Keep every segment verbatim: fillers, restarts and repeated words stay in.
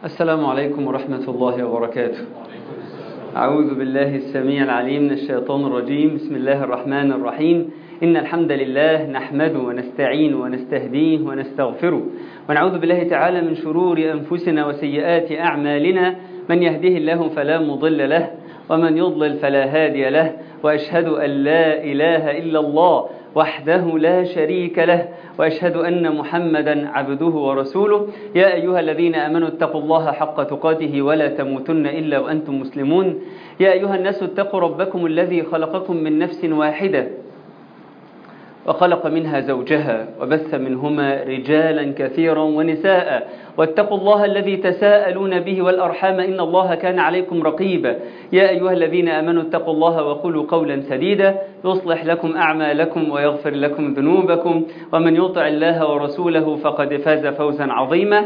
السلام عليكم ورحمة الله وبركاته. أعوذ بالله السميع العليم من الشيطان الرجيم. بسم الله الرحمن الرحيم. إن الحمد لله نحمده ونستعين ونستهديه ونستغفره ونعوذ بالله تعالى من شرور أنفسنا وسيئات أعمالنا. من يهده الله فلا مضل له ومن يضلل فلا هادي له، وأشهد أن لا إله إلا الله وحده لا شريك له، وأشهد أن محمدا عبده ورسوله. يا أيها الذين آمنوا اتقوا الله حق تقاته ولا تموتن إلا وأنتم مسلمون. يا أيها الناس اتقوا ربكم الذي خلقكم من نفس واحدة وخلق منها زوجها وبث منهما رجالا كثيرا ونساء، واتقوا الله الذي تساءلون به والأرحام إن الله كان عليكم رقيبا. يا أيها الذين آمنوا اتقوا الله وقولوا قولا سديدا يصلح لكم أعمالكم ويغفر لكم ذنوبكم، ومن يطع الله ورسوله فقد فاز فوزا عظيما.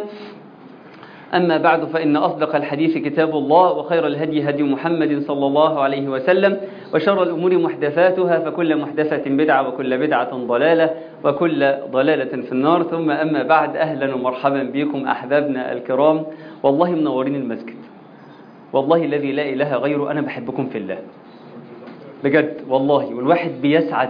أما بعد، فإن أصدق الحديث كتاب الله، وخير الهدي هدي محمد صلى الله عليه وسلم، وشر الأمور محدثاتها، فكل محدثة بدعة وكل بدعة ضلالة وكل ضلالة في النار. ثم أما بعد، أهلا ومرحبا بكم أحبابنا الكرام. والله منورين المسجد، والله الذي لا إله غيره. أنا بحبكم في الله بجد والله، والواحد بيسعد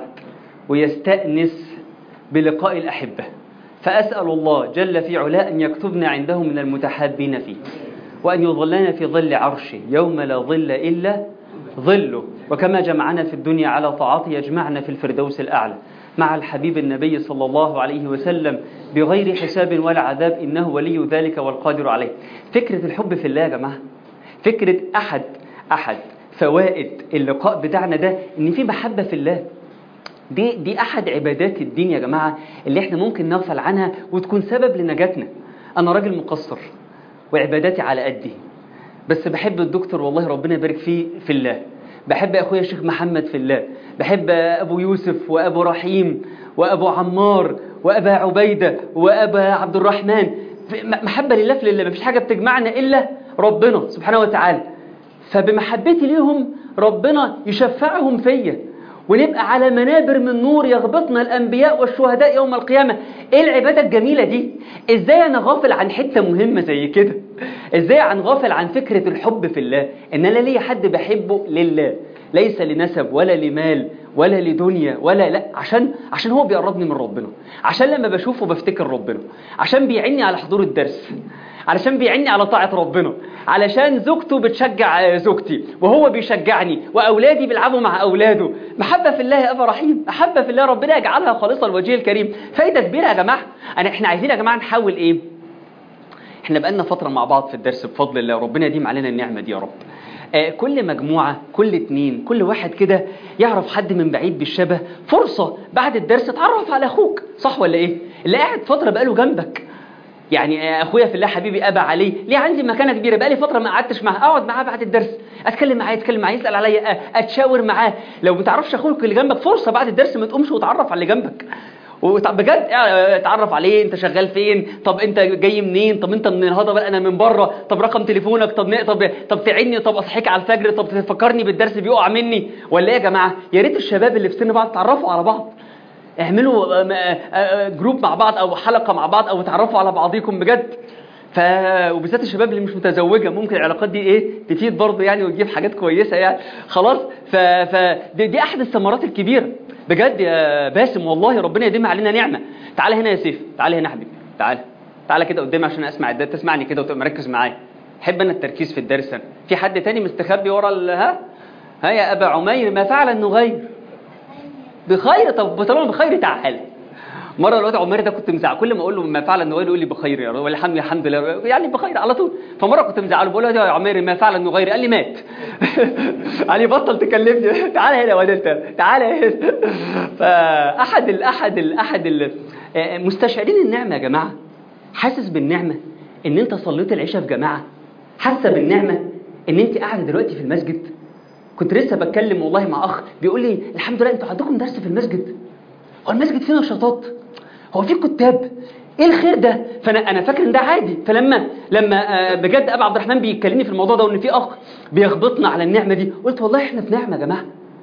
ويستأنس بلقاء الأحبة. فأسأل الله جل في علاء أن يكتبنا عنده من المتحابين فيه، وأن يظلنا في ظل عرشه يوم لا ظل إلا ظله. وكما جمعنا في الدنيا على طاعته يجمعنا في الفردوس الأعلى مع الحبيب النبي صلى الله عليه وسلم بغير حساب ولا عذاب، إنه ولي ذلك والقادر عليه. فكرة الحب في الله يا جماعة، فكرة أحد أحد فوائد اللقاء بتاعنا ده إن في محبة في الله. دي دي أحد عبادات الدين يا جماعة اللي احنا ممكن نغفل عنها وتكون سبب لنجاتنا. أنا راجل مقصر وعباداتي على قدي، بس بحب الدكتور والله ربنا يبارك فيه في الله، بحب أخويا الشيخ محمد في الله، بحب أبو يوسف وأبو رحيم وأبو عمار وأبا عبيدة وأبا عبد الرحمن. محبة لله في الله، مفيش حاجة بتجمعنا إلا ربنا سبحانه وتعالى. فبمحبتي ليهم ربنا يشفعهم فيا، ونبقى على منابر من نور يغبطنا الأنبياء والشهداء يوم القيامة. إيه العبادة الجميلة دي؟ إزاي أنا غافل عن حتة مهمة زي كده؟ إزاي عن غافل عن فكرة الحب في الله؟ إن أنا ليا حد بحبه لله، ليس لنسب ولا لمال ولا لدنيا ولا لا، عشان عشان هو بيقربني من ربنا، عشان لما بشوفه بفتكر ربنا، عشان بيعني على حضور الدرس، علشان بيعني على طاعة ربنا، علشان زوجته بتشجع زوجتي وهو بيشجعني، وأولادي بيلعبوا مع أولاده. محبة في الله يا أبا رحيم، محبة في الله ربنا يجعلها خالصة لوجهه الكريم. فايدة كبيرة يا جماعة. أنا إحنا عايزين يا جماعة نحاول إيه؟ إحنا بقالنا فترة مع بعض في الدرس بفضل الله، ربنا يديم علينا النعمة دي يا رب. آه كل مجموعة، كل اتنين، كل واحد كده يعرف حد من بعيد بالشبه، فرصة بعد الدرس تعرف على أخوك، صح ولا إيه؟ اللي قاعد فترة بقاله جنبك. يعني اخويا في الله حبيبي ابا علي ليه عندي مكانه كبيره، بقالي فتره ما قعدتش معاه، اقعد معاه بعد الدرس، اتكلم معاه يتكلم معاه، يسال عليا اتشاور معاه. لو ما تعرفش اخوك اللي جنبك، فرصه بعد الدرس ما تقومش وتعرف على اللي جنبك، وبجد اتعرف عليه. انت شغال فين؟ طب انت جاي منين؟ طب انت من الهضبه؟ انا من بره. طب رقم تليفونك؟ طب طب طب تعني؟ طب اصحيك على الفجر؟ طب تفكرني بالدرس بيقع مني ولا ايه يا جماعه؟ يا ريت الشباب اللي في سن بعض تعرفوا على بعض، اعملوا جروب مع بعض او حلقه مع بعض او تعرفوا على بعضيكم بجد. ف وبالذات الشباب اللي مش متزوجه، ممكن العلاقات دي ايه تفيد برضه يعني، وتجيب حاجات كويسه يعني. خلاص، ف ف دي, دي احد الثمرات الكبيره بجد يا باسم، والله ربنا يديم علينا نعمه. تعالى هنا يا سيف، تعالى هنا يا حبيبي، تعالى تعالى كده قدامي عشان اسمع الدرس، تسمعني كده وتبقى مركز معايا. احب انا التركيز في الدرس. أنا في حد تاني مستخبي ورا ال... ها ها يا ابا عمير، ما فعل النغير؟ بخير. طب طالما بخير تعال. مره الواد عمر ده كنت مزعل، كل ما اقول له ما فعل النغير يقول لي بخير يا رب، والحمد الحمد لله يعني بخير على طول. فمره كنت مزعله بقول له يا عمر ما فعل النغير، قال لي مات. قال لي بطل تكلمني، تعالى هنا يا واد انت، تعالى هنا. فاحد الاحد الاحد مستشعرين النعمه يا جماعه، حاسس بالنعمه ان انت صليت العشاء في جماعه، حاسه بالنعمه ان انت قاعده دلوقتي في المسجد. كنت لسه بتكلم والله مع اخ بيقول لي الحمد لله انتوا عندكم درس في المسجد، هو المسجد فيه نشاطات، هو فيه كتاب، ايه الخير ده؟ فانا انا فاكر ان ده عادي. فلما لما بجد ابو عبد الرحمن بيكلمني في الموضوع ده وان في اخ بيغبطنا على النعمه دي، قلت والله احنا في نعمه يا جماعه،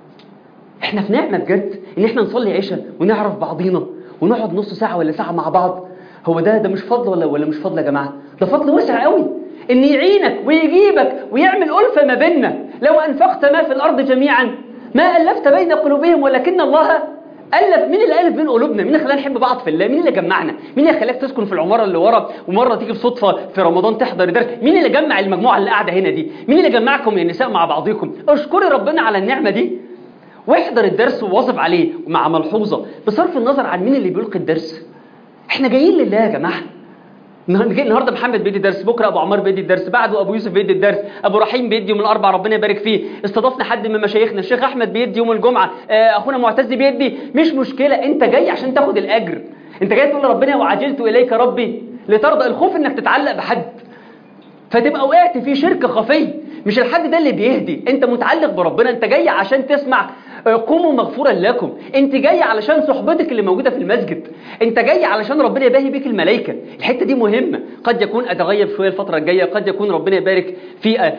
احنا في نعمه بجد ان احنا نصلي عشاء ونعرف بعضينا ونقعد نص ساعه ولا ساعه مع بعض. هو ده ده مش فضل ولا ولا مش فضل يا جماعه؟ ده فضل واسع قوي إن يعينك ويجيبك ويعمل ألفة ما بيننا. لو أنفقت ما في الأرض جميعا ما ألفت بين قلوبهم ولكن الله ألف. مين اللي ألف بين قلوبنا؟ مين اللي خلانا نحب بعض في الله؟ مين اللي جمعنا؟ مين اللي خلاك تسكن في العمارة اللي ورا ومرة تيجي بصدفة في رمضان تحضر درس؟ مين اللي جمع المجموعة اللي قاعدة هنا دي؟ مين اللي جمعكم يا النساء مع بعضكم؟ اشكري ربنا على النعمة دي واحضر الدرس وواظب عليه، مع ملحوظة بصرف النظر عن مين اللي بيلقي الدرس. احنا جايين لله يا جماعة. النهارده محمد بيدي درس، بكره ابو عمار بيدي الدرس، بعده ابو يوسف بيدي الدرس، ابو رحيم بيدي يوم الاربعاء ربنا يبارك فيه، استضفنا حد من مشايخنا الشيخ احمد بيدي يوم الجمعه، اخونا معتز بيدي. مش مشكله، انت جاي عشان تاخد الاجر، انت جاي تقول لربنا وعجلت اليك ربي لترضى. الخوف انك تتعلق بحد فتبقى وقعت في شرك خفي. مش الحد ده اللي بيهدي، انت متعلق بربنا. انت جاي عشان تسمع قوموا مغفورا لكم، انت جاي علشان صحبتك اللي موجوده في المسجد، انت جاي علشان ربنا يباهي بيك الملائكه. الحته دي مهمه. قد يكون اتغيب شويه الفتره الجايه، قد يكون ربنا يبارك في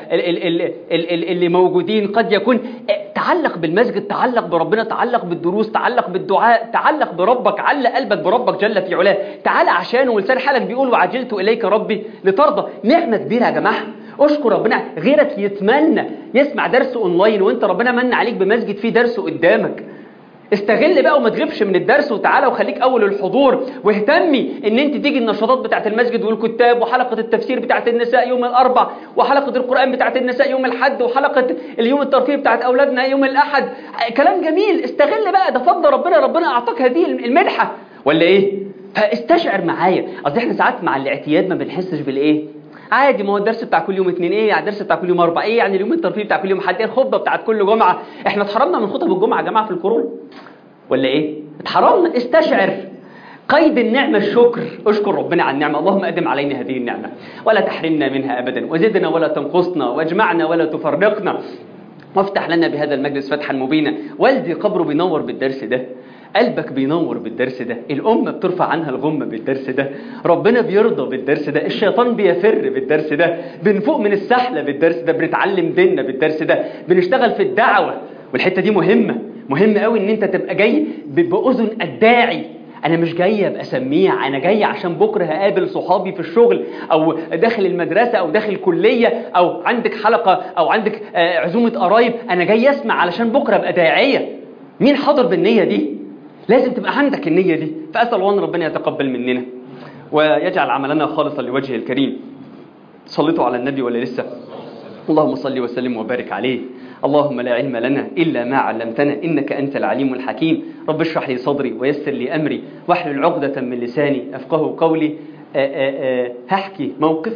اللي موجودين، قد يكون تعلق بالمسجد، تعلق بربنا، تعلق بالدروس، تعلق بالدعاء، تعلق بربك، علق قلبك بربك جل في علاه، تعال عشانه. ولسان حالك بيقول وعجلت اليك ربي لترضى. نعمه كبيره يا جماعه، اشكر ربنا. غيرك يتمنى يسمع درس اونلاين وانت ربنا من عليك بمسجد فيه درس قدامك. استغل بقى وما تغيبش من الدرس وتعالى وخليك اول الحضور، واهتمي ان انت تيجي النشاطات بتاعه المسجد والكتاب، وحلقه التفسير بتاعه النساء يوم الاربع، وحلقه القران بتاعه النساء يوم الاحد، وحلقه اليوم الترفيه بتاعه اولادنا يوم الاحد. كلام جميل، استغل بقى، ده فضل ربنا، ربنا اعطاك هذه المنحه ولا ايه؟ فاستشعر معايا. اصل احنا ساعات مع الاعتياد ما بنحسش بالايه، عادي، ما هو الدرس بتاع كل يوم اثنين، ايه يعني الدرس بتاع كل يوم اربع، ايه يعني اليوم الترفيه بتاع كل يوم حد، ايه الخطبه بتاعت كل جمعه. احنا اتحرمنا من خطب الجمعه يا جماعه في الكورونا ولا ايه؟ اتحرمنا. استشعر قيد النعمه الشكر، اشكر ربنا على النعمه. اللهم ادم علينا هذه النعمه ولا تحرمنا منها ابدا، وزدنا ولا تنقصنا، واجمعنا ولا تفرقنا، وافتح لنا بهذا المجلس فتحا مبينا. والدي قبره بينور بالدرس ده، قلبك بينور بالدرس ده، الأمة بترفع عنها الغمة بالدرس ده، ربنا بيرضى بالدرس ده، الشيطان بيفر بالدرس ده، بنفوق من السحلة بالدرس ده، بنتعلم ديننا بالدرس ده، بنشتغل في الدعوة. والحتة دي مهمة، مهم قوي ان انت تبقى جاي بأذن الداعي. انا مش جاي ابقى سميع، انا جاي عشان بكره هقابل صحابي في الشغل او داخل المدرسه او داخل الكليه او عندك حلقه او عندك عزومه قرايب. انا جاي اسمع علشان بكره ابقى داعيه. مين حاضر بالنيه دي؟ لازم تبقى عندك النيه دي. فاسال الله ان ربنا يتقبل مننا ويجعل عملنا خالصا لوجهه الكريم. صليتوا على النبي ولا لسه؟ اللهم صل وسلم وبارك عليه. اللهم لا علم لنا إلا ما علمتنا إنك أنت العليم الحكيم. رب اشرح لي صدري ويسر لي أمري واحلل عقدة من لساني أفقه قولي. آآ آآ هحكي موقف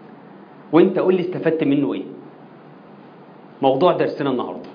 وانت قول لي استفدت منه ايه. موضوع درسنا النهاردة،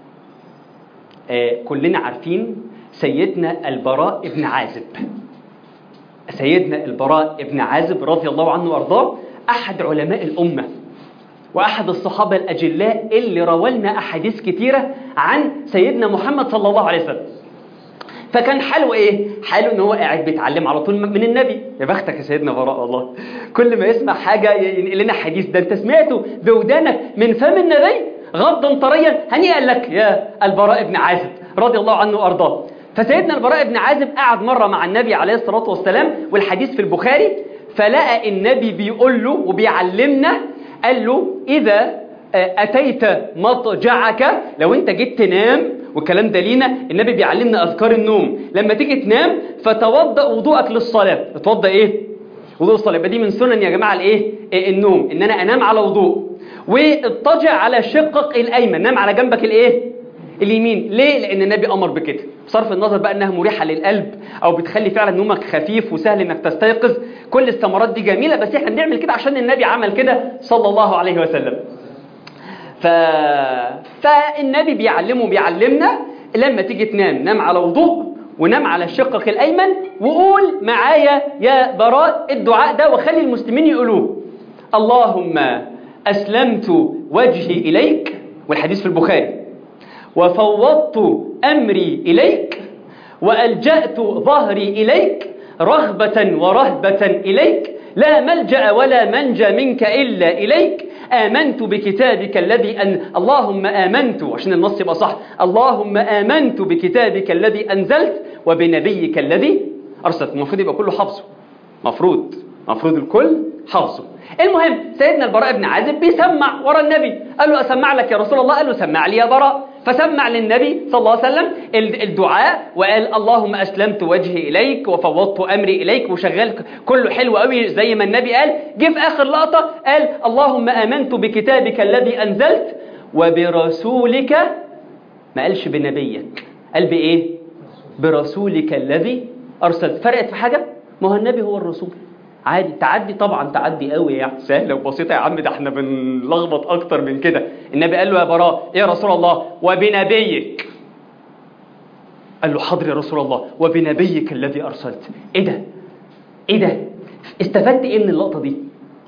كلنا عارفين سيدنا البراء ابن عازب. سيدنا البراء ابن عازب رضي الله عنه وارضاه أحد علماء الأمة وأحد الصحابة الأجلاء اللي روالنا أحاديث كتيرة عن سيدنا محمد صلى الله عليه وسلم. فكان حاله إيه؟ حاله إن هو قاعد بيتعلم على طول من النبي. يا بختك يا سيدنا براء والله، كل ما يسمع حاجة ينقل لنا حديث. ده أنت سمعته بودانك من فم النبي غضا طريا هنيئا لك يا البراء بن عازب رضي الله عنه وأرضاه. فسيدنا البراء بن عازب قعد مرة مع النبي عليه الصلاة والسلام، والحديث في البخاري، فلقى النبي بيقول له وبيعلمنا، قال له إذا أتيت مضجعك، لو أنت جيت تنام، والكلام ده لينا النبي بيعلمنا أذكار النوم، لما تيجي تنام فتوضأ وضوءك للصلاة. اتوضأ إيه؟ وضوء الصلاة. يبقى دي من سنن يا جماعة الإيه؟ النوم، إن أنا أنام على وضوء. واضطجع على شقك الأيمن، نام على جنبك الإيه؟ اليمين. ليه؟ لأن النبي أمر بكده، بصرف النظر بقى أنها مريحة للقلب أو بتخلي فعلا نومك خفيف وسهل إنك تستيقظ. كل الثمرات دي جميلة، بس إحنا بنعمل كده عشان النبي عمل كده صلى الله عليه وسلم. ف... فالنبي بيعلمه بيعلمنا لما تيجي تنام، نام على وضوء ونام على شقك الأيمن، وقول معايا يا براء الدعاء ده وخلي المسلمين يقولوه: اللهم أسلمت وجهي إليك، والحديث في البخاري، وفوضت أمري إليك، وألجأت ظهري إليك، رغبة ورهبة إليك، لا ملجأ ولا منجى منك إلا إليك، آمنت بكتابك الذي أن اللهم آمنت، عشان النص يبقى صح، اللهم آمنت بكتابك الذي أنزلت وبنبيك الذي أرسلت. المفروض يبقى كله حفظه، مفروض مفروض الكل حافظه. المهم سيدنا البراء بن عازب بيسمع ورا النبي، قال له أسمع لك يا رسول الله؟ قال له سمع لي يا براء. فسمع للنبي صلى الله عليه وسلم الدعاء وقال اللهم أسلمت وجهي إليك وفوضت أمري إليك، وشغال كله حلو قوي زي ما النبي قال. جه في آخر لقطة قال اللهم آمنت بكتابك الذي أنزلت وبرسولك، ما قالش بنبيك، قال بإيه؟ برسولك الذي أرسلت. فرقت في حاجة؟ ما هو النبي هو الرسول. عادي تعدي، طبعا تعدي قوي يعني، سهله وبسيطه يا عم، ده احنا بنلخبط اكتر من كده. النبي قال له يا براء ايه يا رسول الله؟ وبنبيك. قال له حاضر يا رسول الله، وبنبيك الذي ارسلت. ايه ده؟ ايه ده؟ استفدت ايه من اللقطه دي؟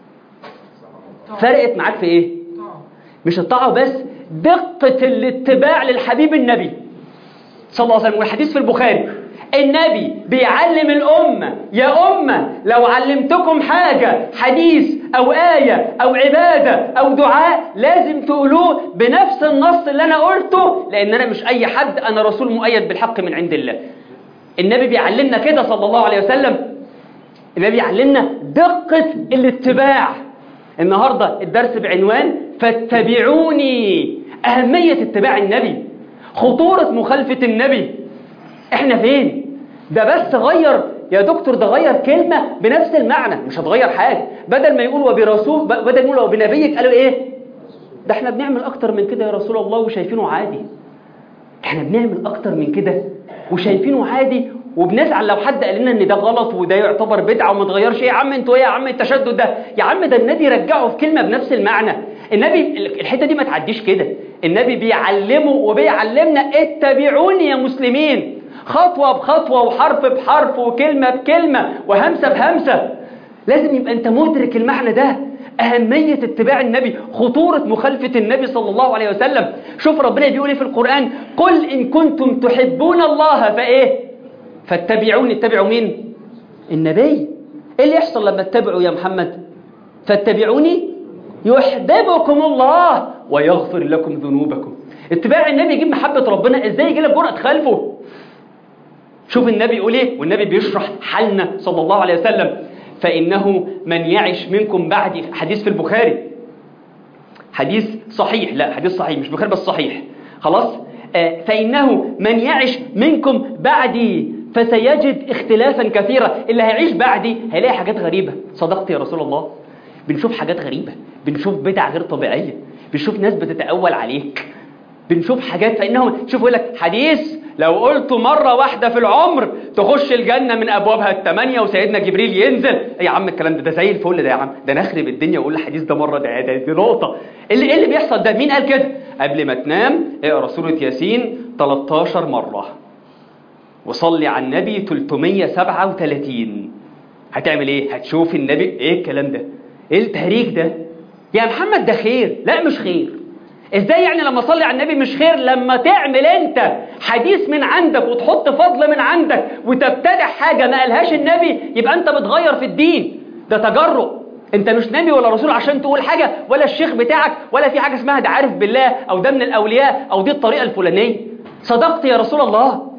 فرقت معاك في ايه؟ مش الطاعه بس، دقه الاتباع للحبيب النبي صلى الله عليه وسلم. والحديث في البخاري النبي بيعلم الأمة يا أمة لو علمتكم حاجة، حديث أو آية أو عبادة أو دعاء، لازم تقولوه بنفس النص اللي أنا قلته، لأن أنا مش أي حد، أنا رسول مؤيد بالحق من عند الله. النبي بيعلمنا كده صلى الله عليه وسلم. النبي بيعلمنا دقة الاتباع. النهاردة الدرس بعنوان فاتبعوني، أهمية اتباع النبي، خطورة مخالفة النبي. احنا فين؟ ده بس غير يا دكتور، ده غير كلمة بنفس المعنى، مش هتغير حاجة. بدل ما يقول وبرسول، بدل ما يقول وبنبيك، قالوا ايه؟ ده احنا بنعمل اكتر من كده يا رسول الله وشايفينه عادي. احنا بنعمل اكتر من كده وشايفينه عادي، وبنزعل لو حد قال لنا ان ده غلط وده يعتبر بدعة وما تغيرش. ايه يا عم انتوا ايه يا عم التشدد ده؟ يا عم ده النبي رجعه في كلمة بنفس المعنى. النبي الحتة دي ما تعديش كده. النبي بيعلمه وبيعلمنا اتبعوني يا مسلمين، خطوة بخطوة وحرف بحرف وكلمة بكلمة وهمسة بهمسة. لازم يبقى أنت مدرك المعنى ده، أهمية اتباع النبي، خطورة مخالفة النبي صلى الله عليه وسلم. شوف ربنا بيقول في القرآن قل إن كنتم تحبون الله فإيه؟ فاتبعوني. اتبعوا مين؟ النبي. إيه اللي يحصل لما اتبعوا يا محمد؟ فاتبعوني يحببكم الله ويغفر لكم ذنوبكم. اتباع النبي يجيب محبة ربنا. إزاي يجي لك جرأة تخالفه؟ شوف النبي يقول ايه، والنبي بيشرح حالنا صلى الله عليه وسلم. فإنه من يعش منكم بعدي، حديث في البخاري، حديث صحيح، لا حديث صحيح مش بخاري بس صحيح، خلاص. آه فإنه من يعش منكم بعدي فسيجد اختلافا كثيرا. اللي هيعيش بعدي هيلاقي حاجات غريبة. صدقت يا رسول الله، بنشوف حاجات غريبة، بنشوف بدع غير طبيعية، بنشوف ناس بتتأول عليك، بنشوف حاجات. فإنهم شوفوا يقول لك حديث لو قلته مرة واحدة في العمر تخش الجنة من أبوابها الثمانية وسيدنا جبريل ينزل. إيه يا عم الكلام ده؟ ده زي الفل ده يا عم، ده نخرب الدنيا وأقول الحديث ده مرة، ده ده دي نقطة. اللي إيه اللي بيحصل ده؟ مين قال كده؟ قبل ما تنام اقرأ سورة ياسين تلتاشر مرة وصلي على النبي ثلاثمية وسبعة وثلاثين. هتعمل إيه؟ هتشوف النبي. إيه الكلام ده؟ إيه التهريج ده؟ يا محمد ده خير. لا مش خير. ازاي يعني لما صلي على النبي مش خير؟ لما تعمل انت حديث من عندك وتحط فضل من عندك وتبتدع حاجة ما قالهاش النبي، يبقى انت بتغير في الدين. ده تجرؤ. انت مش نبي ولا رسول عشان تقول حاجة، ولا الشيخ بتاعك، ولا في حاجة اسمها ده عارف بالله او ده من الاولياء او دي الطريقة الفلانية. صدقت يا رسول الله.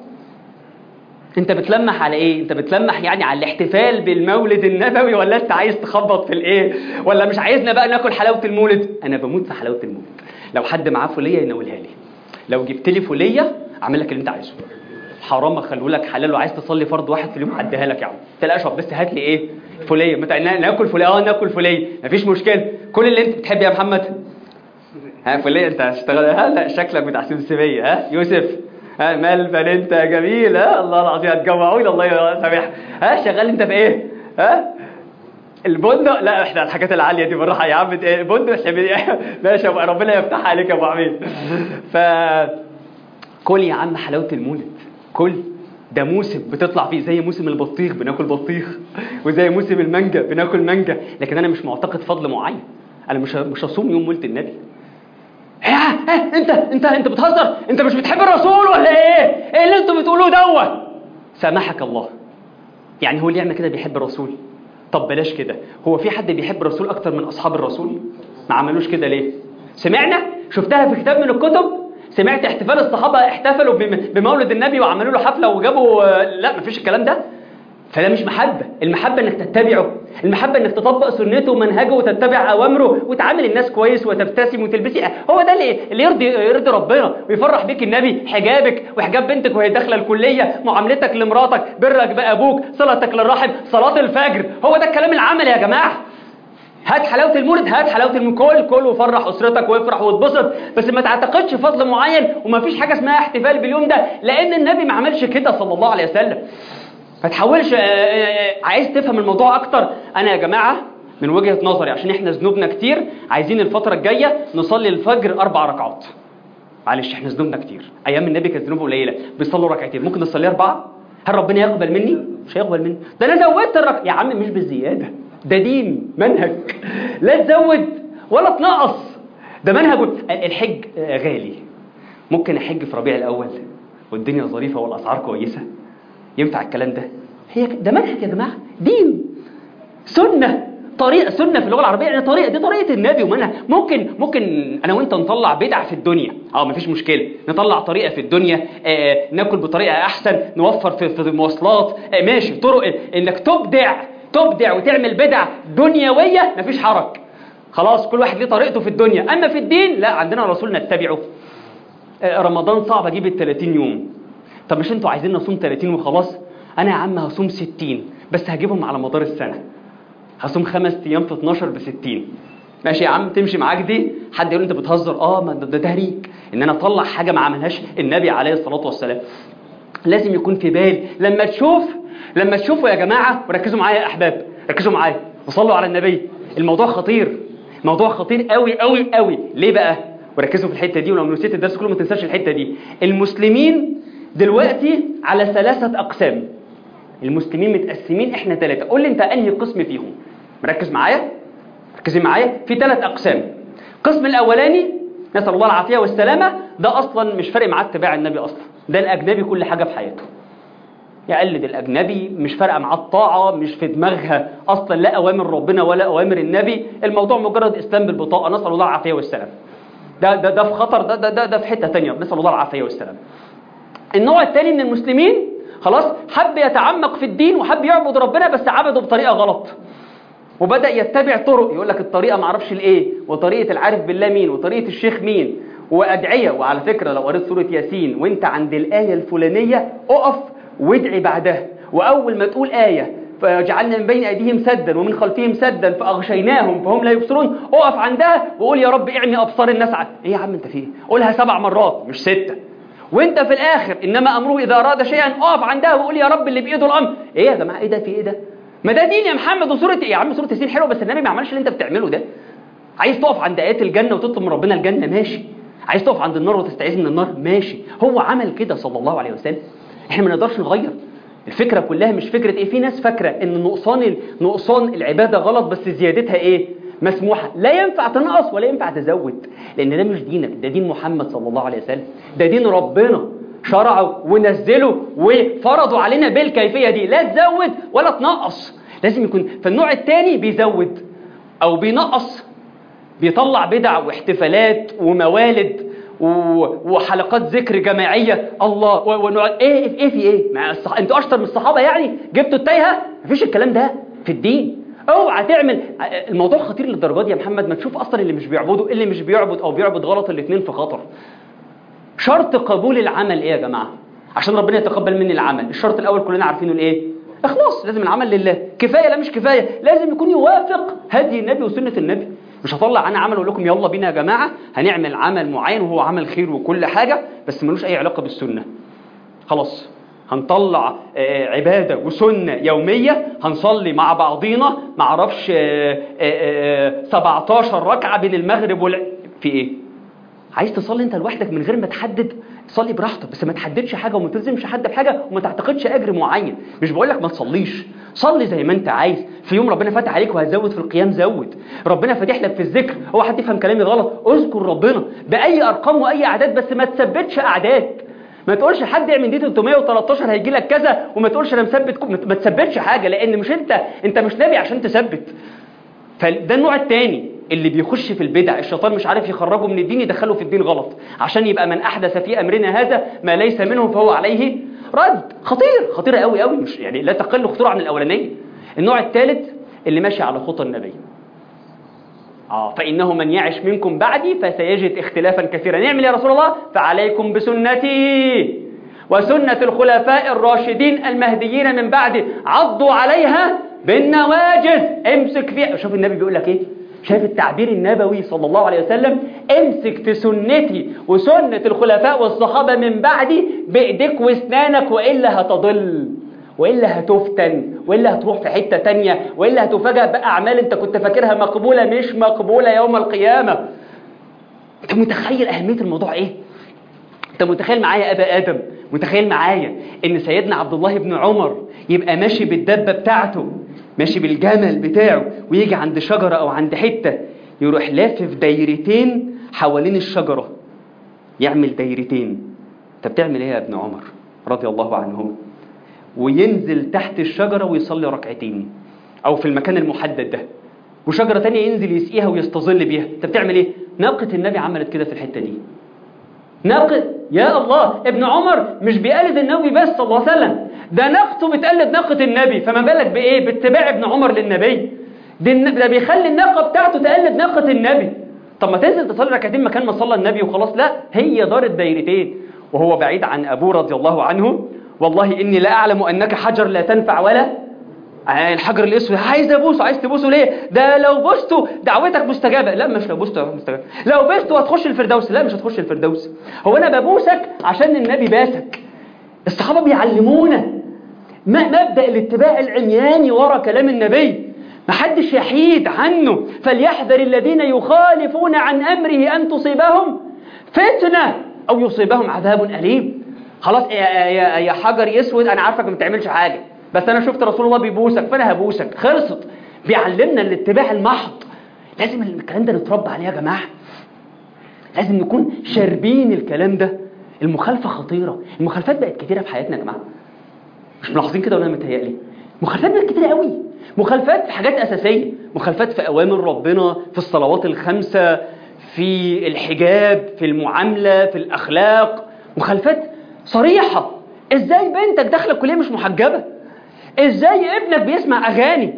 انت بتلمح على ايه؟ انت بتلمح يعني على الاحتفال بالمولد النبوي، ولا انت عايز تخبط في الايه؟ ولا مش عايزنا بقى ناكل حلاوة المولد؟ انا بموت في حلاوة المولد. لو حد معاه فولية ينولها لي. لو جبت لي فولية اعمل لك اللي انت عايزه. حرام اخليه لك حلال، وعايز تصلي فرض واحد في اليوم هديها لك يا عم. تلاقيش بس هات لي ايه؟ فولية. متى ناكل فولية؟ اه ناكل فولية، مفيش مشكلة. كل اللي انت بتحب يا محمد. ها فولية انت هتشتغل؟ ها لا شكلك بتاع سمسمية. ها يوسف، ها مال انت يا جميل. ها الله العظيم هتجوعوني الله يسامحك. ها شغال انت في ايه؟ ها البندق؟ لا احنا الحاجات العاليه دي بالراحه يا عم. ايه البندق؟ ماشي يا ربنا يفتح عليك يا ابو عميد. ف كل يا عم حلاوه المولد، كل ده موسم بتطلع فيه، زي موسم البطيخ بناكل بطيخ، وزي موسم المانجا بناكل مانجا. لكن انا مش معتقد فضل معين. انا مش مش هصوم يوم مولد النبي. ايه انت انت انت بتهزر؟ انت مش بتحب الرسول ولا ايه؟ ايه اللي انتوا بتقولوه دوت؟ سامحك الله. يعني هو اللي يعمل كده بيحب الرسول؟ طب بلاش كده، هو في حد بيحب الرسول اكتر من اصحاب الرسول؟ ما عملوش كده ليه؟ سمعنا؟ شفتها في كتاب من الكتب؟ سمعت احتفال الصحابه احتفلوا بمولد النبي وعملوا له حفله وجابوا؟ لا مفيش الكلام ده. فده مش محبه. المحبه انك تتبعه. المحبة انك تطبق سنته ومنهجه وتتبع اوامره وتعامل الناس كويس وتبتسم وتلبسي، هو ده اللي اللي يرضي يرضي ربنا ويفرح بيك النبي. حجابك وحجاب بنتك وهي داخله الكليه، معاملتك لمراتك، برك بابوك، صلتك للرحم، صلاه الفجر، هو ده الكلام العملي يا جماعه. هات حلاوه المولد، هات حلاوه المولد، كل كل وفرح اسرتك وافرح واتبسط، بس ما تعتقدش فضل معين وما فيش حاجه اسمها احتفال باليوم ده، لان النبي ما عملش كده صلى الله عليه وسلم. ما تحاولش. عايز تفهم الموضوع اكتر، انا يا جماعه من وجهه نظري عشان احنا ذنوبنا كتير، عايزين الفتره الجايه نصلي الفجر اربع ركعات. معلش احنا ذنوبنا كتير، ايام النبي كانت ذنوبه قليله بيصلوا ركعتين، ممكن نصلي اربعه؟ هل ربنا يقبل مني؟ مش هيقبل مني. ده انا زودت الركعه يا عم، مش بالزياده، ده دين منهج، لا تزود ولا تنقص، ده منهج. الحج غالي، ممكن احج في ربيع الاول والدنيا ظريفه والاسعار كويسه، ينفع الكلام ده؟ هي ده منهج يا جماعه، دين، سنه، طريقه، سنه في اللغه العربيه يعني طريقه، دي طريقه النبي ومنهج. ممكن ممكن انا وانت نطلع بدع في الدنيا، اه مفيش مشكله، نطلع طريقه في الدنيا، آه ناكل بطريقه احسن، نوفر في, في المواصلات، آه ماشي، طرق انك تبدع تبدع وتعمل بدع دنيويه مفيش حرج، خلاص كل واحد ليه طريقته في الدنيا. اما في الدين لا، عندنا رسول نتبعه. آه رمضان صعب اجيب ال ثلاثين يوم، طب مش انتوا عايزين نصوم ثلاثين وخلاص؟ انا يا عم هصوم ستين بس هجيبهم على مدار السنه، هصوم خمس ايام في اتناشر ب ستين. ماشي يا عم، تمشي معاك دي؟ حد يقول انت بتهزر؟ اه ما ده تهريج ان انا اطلع حاجه ما عملهاش النبي عليه الصلاه والسلام. لازم يكون في بالي لما تشوف لما تشوفوا يا جماعه، وركزوا معايا يا احباب، ركزوا معايا وصلوا على النبي. الموضوع خطير، موضوع خطير قوي قوي قوي. ليه بقى؟ وركزوا في الحته دي، ولو نسيت الدرس كله ما تنساش الحته دي. المسلمين دلوقتي على ثلاثه اقسام. المسلمين متقسمين احنا ثلاثه، قول لي انت انهي قسم فيهم؟ مركز معايا، ركزي معايا، في ثلاث اقسام. القسم الاولاني نسال الله العافيه والسلامه، ده اصلا مش فارق معاه اتباع النبي اصلا، ده الاجنبي كل حاجه في حياته، يقلد الاجنبي، مش فارقه معاه الطاعه، مش في دماغها اصلا لا اوامر ربنا ولا اوامر النبي، الموضوع مجرد اسلام بالبطاقه، نسال الله العافيه والسلام. ده ده ده في خطر، ده ده ده, ده في حته ثانيه، نسال الله العافيه والسلام. النوع الثاني من المسلمين خلاص حب يتعمق في الدين وحب يعبد ربنا، بس عبده بطريقه غلط وبدأ يتبع طرق، يقول لك الطريقة معرفش الايه، وطريقة العارف بالله مين، وطريقة الشيخ مين، وأدعية. وعلى فكرة لو قريت سورة ياسين وانت عند الآية الفلانية اقف وادعي بعدها، وأول ما تقول آية فجعلنا من بين أيديهم سدا ومن خلفهم سدا فأغشيناهم فهم لا يبصرون، اقف عندها وقول يا رب اعمي أبصار الناس. ايه يا عم انت فيه؟ قولها سبع مرات مش ستة. وانت في الآخر إنما أمره إذا أراد شيئا، اقف عندها وقول يا رب اللي بإيده الأمر. ايه يا جماعة؟ ايه ده؟ في ايه ده؟ ما ده دين يا محمد. وسورة يا عم سورة ياسين حلوه، بس النبي ما عملش اللي انت بتعمله ده. عايز تقف عند آيات الجنة وتطلب من ربنا الجنة، ماشي. عايز تقف عند النار وتستعيذ من النار، ماشي. هو عمل كده صلى الله عليه وسلم، احنا ما نقدرش نغير. الفكرة كلها مش فكرة ايه، في ناس فاكرة ان نقصان نقصان العبادة غلط بس زيادتها ايه؟ مسموحة. لا ينفع تنقص ولا ينفع تزود، لان ده مش دينك، ده دين محمد صلى الله عليه وسلم، ده دين ربنا شرعه ونزله وفرضوا علينا بالكيفية دي، لا تزود ولا تنقص. لازم يكون. فالنوع الثاني بيزود او بينقص، بيطلع بدع واحتفالات وموالد وحلقات ذكر جماعيه، الله ونوع ايه ايه في ايه مع الصح... انتوا اشطر من الصحابه يعني؟ جبتوا التايهه؟ مفيش الكلام ده في الدين. اوعى تعمل. الموضوع خطير للدرجه دي يا محمد، ما تشوف اصلا اللي مش بيعبدوا، اللي مش بيعبد او بيعبد غلط، الاثنين في خطر. شرط قبول العمل ايه يا جماعه عشان ربنا يتقبل مني العمل؟ الشرط الاول كلنا عارفينه الايه؟ اخلاص. لازم العمل لله. كفايه؟ لا مش كفايه، لازم يكون يوافق هدي النبي وسنه النبي. مش هطلع انا عمل واقول لكم يلا بينا يا جماعه هنعمل عمل معين وهو عمل خير وكل حاجه بس ملوش اي علاقه بالسنه. خلاص هنطلع عباده وسنه يوميه، هنصلي مع بعضينا ما اعرفش سبعتاشر ركعه بين المغرب وال في ايه؟ عايز تصلي انت لوحدك من غير ما تحدد، صلي براحتك بس ما تحددش حاجه وما تلزمش حد بحاجه وما تعتقدش اجر معين. مش بقول لك ما تصليش، صلي زي ما انت عايز. في يوم ربنا فاتح عليك وهتزود في القيام زود، ربنا فاتح لك في الذكر، هو حد يفهم كلامي غلط، اذكر ربنا باي ارقام واي اعداد بس ما تثبتش اعداد. ما تقولش حد يعمل دي ثلاثمية وتلتاشر هيجي لك كذا، وما تقولش انا مثبت، ما تثبتش حاجه لان مش انت انت مش نبي عشان تثبت. فده النوع الثاني اللي بيخش في البدع، الشيطان مش عارف يخرجه من الدين يدخله في الدين غلط عشان يبقى من احدث في امرنا هذا ما ليس منه فهو عليه رد. خطير، خطيره قوي قوي، مش يعني لا تقل خطوره عن الاولانيه. النوع الثالث اللي ماشي على خطى النبي. آه فإنه من يعش منكم بعدي فسيجد اختلافا كثيرا. نعمل يا رسول الله؟ فعليكم بسنتي وسنة الخلفاء الراشدين المهديين من بعدي عضوا عليها بالنواجذ. امسك فيها. شوف النبي بيقول لك ايه؟ شايف التعبير النبوي صلى الله عليه وسلم؟ امسك في سنتي وسنة الخلفاء والصحابة من بعدي بإيديك واسنانك، وإلا هتضل، وإلا هتفتن، وإلا هتروح في حتة تانية، وإلا هتفاجأ بأعمال انت كنت فاكرها مقبولة مش مقبولة يوم القيامة. انت متخيل أهمية الموضوع ايه؟ انت متخيل معايا يا أبا آدم، متخيل معايا ان سيدنا عبد الله بن عمر يبقى ماشي بالدبة بتاعته، ماشي بالجمل بتاعه، ويجي عند شجرة او عند حتة يروح لافف دايرتين حوالين الشجرة، يعمل دايرتين. انت بتعمل ايه يا ابن عمر رضي الله عنهم؟ وينزل تحت الشجرة ويصلي ركعتين او في المكان المحدد ده، وشجرة تانية ينزل يسقيها ويستظل بيها. انت بتعمل ايه؟ ناقة النبي عملت كده في الحتة دي. ناقة يا الله، ابن عمر مش بيقلد النبي بس صلى الله عليه وسلم، ده ناقته بتقلد ناقة النبي، فما بالك بايه؟ باتباع ابن عمر للنبي. ده بيخلي الناقة بتاعته تقلد ناقة النبي. طب ما تنزل تصلي ركعتين مكان ما صلى النبي وخلاص. لا، هي دارت دايرتين وهو بعيد عن ابوه رضي الله عنه. والله اني لا اعلم انك حجر لا تنفع ولا الحجر الاسود. عايز ابوسه، عايز تبوسه ليه؟ ده لو بوسته دعوتك مستجابه. لا مش لو بوسته مستجابه، لو بوسته هتخش الفردوس. لا مش هتخش الفردوس. هو انا ببوسك عشان النبي باسك. الصحابه بيعلمونا مبدا الاتباع العمياني ورا كلام النبي، محدش يحيد عنه. فليحذر الذين يخالفون عن امره ان تصيبهم فتنه او يصيبهم عذاب اليم. خلاص يا, يا, يا حجر اسود، انا عارفك ما بتعملش حاجه، بس انا شفت رسول الله بيبوسك فانا هبوسك. خلصت. بيعلمنا الاتباع المحض. لازم الكلام ده نتربى عليه يا جماعه، لازم نكون شاربين الكلام ده. المخالفه خطيره، المخالفات بقت كتيره في حياتنا يا جماعه. مش ملاحظين كده ولا انا متهيألي؟ مخالفات بقت كتيره قوي. مخالفات في حاجات اساسيه، مخالفات في اوامر ربنا، في الصلوات الخمسه، في الحجاب، في المعامله، في الاخلاق. مخالفات صريحه. ازاي بنتك داخله الكليه مش محجبه؟ ازاي ابنك بيسمع اغاني؟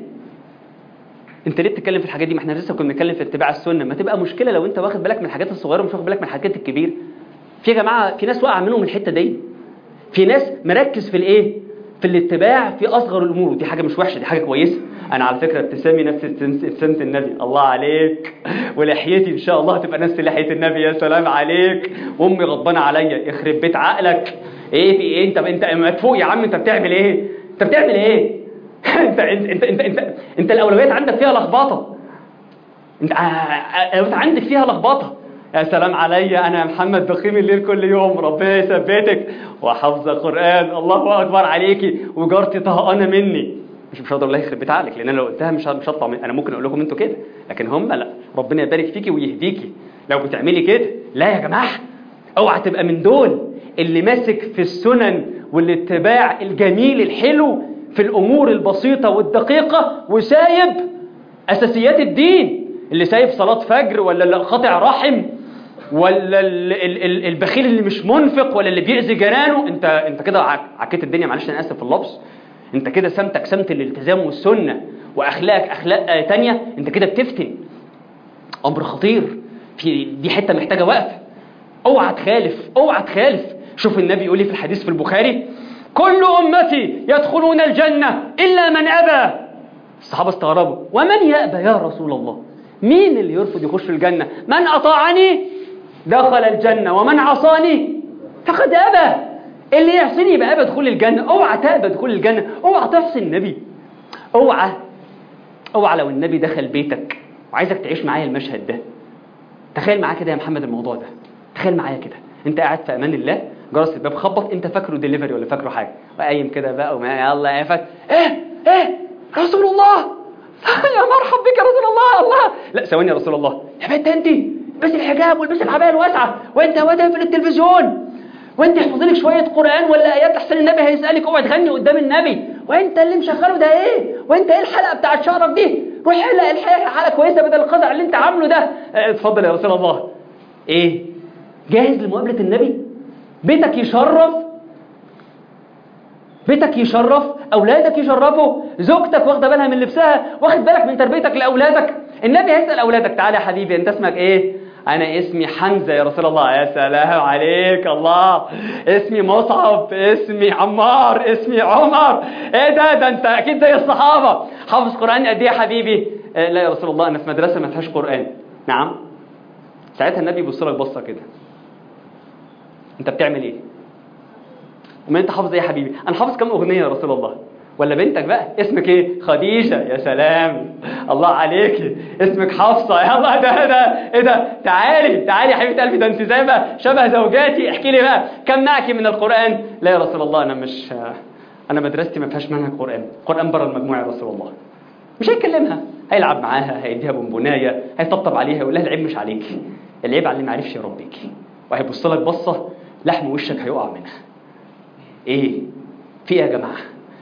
انت ليه بتتكلم في الحاجات دي؟ ما احنا لسه كنا بنتكلم في اتباع السنه. ما تبقى مشكله لو انت واخد بالك من الحاجات الصغيره ومش واخد بالك من الحاجات الكبيره. في يا جماعه في ناس واقعه منهم الحته دي. في ناس مركز في الايه؟ في الاتباع في اصغر الامور، ودي حاجه مش وحشه، دي حاجه كويسه. انا على فكره ابتسامي نفس ابتسامه النبي، الله عليك، ولحيتي ان شاء الله هتبقى نفس لحيه النبي، يا سلام عليك، وامي غضبانه عليا، يخرب بيت عقلك. ايه في ايه؟ انت انت مدفوق يا عم، انت بتعمل ايه؟ انت بتعمل ايه؟ انت انت انت انت انت الاولويات عندك فيها لخبطه. انت الاولويات عندك فيها لخبطه. يا سلام عليا، انا يا محمد بقيم الليل كل يوم، ربنا يثبتك، وحافظه قران، الله اكبر عليكي، وجارتي طهقانه مني. مش مش هقدر الله يخرب بيت عقلك، لان انا لو قلتها مش مش هطلع من... انا ممكن اقول لكم انتوا كده، لكن هم لا. ربنا يبارك فيكي ويهديكي لو بتعملي كده. لا يا جماعه، اوعى تبقى من دول اللي ماسك في السنن والاتباع الجميل الحلو في الامور البسيطه والدقيقه، وسايب اساسيات الدين. اللي سايب صلاه فجر، ولا اللي قاطع رحم، ولا البخيل اللي مش منفق، ولا اللي بيأذي جيرانه. انت انت كده عكيت الدنيا، معلش انا اسف في اللفظ. انت كده سمتك سمت الالتزام والسنه، واخلاقك اخلاق تانية. انت كده بتفتن. امر خطير. في دي حته محتاجه وقفه. اوعى تخالف، اوعى تخالف. شوف النبي يقول لي في الحديث في البخاري: كل امتي يدخلون الجنه الا من ابى. الصحابه استغربوا: ومن يأبى يا رسول الله؟ مين اللي يرفض يخش الجنه؟ من اطاعني دخل الجنه ومن عصاني فقد ابى. اللي يعصيني يبقى ابى دخول الجنه. اوعى تأبى دخول الجنه، اوعى تعصي النبي، اوعى اوعى لو النبي دخل بيتك. وعايزك تعيش معايا المشهد ده. تخيل معايا كده يا محمد الموضوع ده. تخيل معايا كده، انت قاعد في امان الله، جرس الباب خبط، انت فاكره ديليفري ولا فاكره حاجه، وقايم كده بقى وما يلا يا فت ايه ايه رسول الله يا مرحب بك يا رسول الله. الله لا ثواني يا رسول الله، يا بنت انت بس الحجاب والبس العبايه الواسعه، وانت وده في التلفزيون، وانت احفظي لك شويه قران ولا ايات احسن النبي هيسالك، اوعي تغني قدام النبي، وانت اللي مشغله ده ايه، وانت ايه الحلقه بتاعت شعرك دي، روح احلق الحلقه حلقه كويسه بدل القزع اللي انت عامله ده. اه اتفضل يا رسول الله. ايه جاهز لمقابله النبي؟ بيتك يشرف، بيتك يشرف، أولادك يشرفوا، زوجتك واخدة بالها من لبسها، واخد بالك من تربيتك لأولادك. النبي هيسأل أولادك تعالى يا حبيبي أنت اسمك إيه؟ أنا اسمي حمزة يا رسول الله. يا سلام عليك الله. اسمي مصعب، اسمي عمار، اسمي عمر. إيه ده؟ ده أنت أكيد زي الصحابة. حافظ قرآن قد إيه يا حبيبي؟ آه لا يا رسول الله أنا في مدرسة ما فيهاش قرآن. نعم. ساعتها النبي يبص لك بصة كده. أنت بتعمل إيه؟ وما أنت حافظ إيه يا حبيبي؟ أنا حافظ كم أغنية يا رسول الله. ولا بنتك بقى اسمك ايه؟ خديجة. يا سلام الله عليك. اسمك حفصة. يلا ده ده ايه ده؟ تعالي تعالي يا حبيبة قلبي، ده انت زي بقى شبه زوجاتي. احكي لي بقى كم معك من القرآن؟ لا يا رسول الله انا مش انا مدرستي ما فيهاش منهج قرآن. قرآن بره المجموعة يا رسول الله. مش هيكلمها، هيلعب معاها، هيديها بونبونايه، هيطبطب عليها، يقول لها العيب مش عليك، العيب على اللي ما عرفش يربيك. وهيبص لك بصه لحم وشك هيقع منها. ايه في ايه يا جماعه؟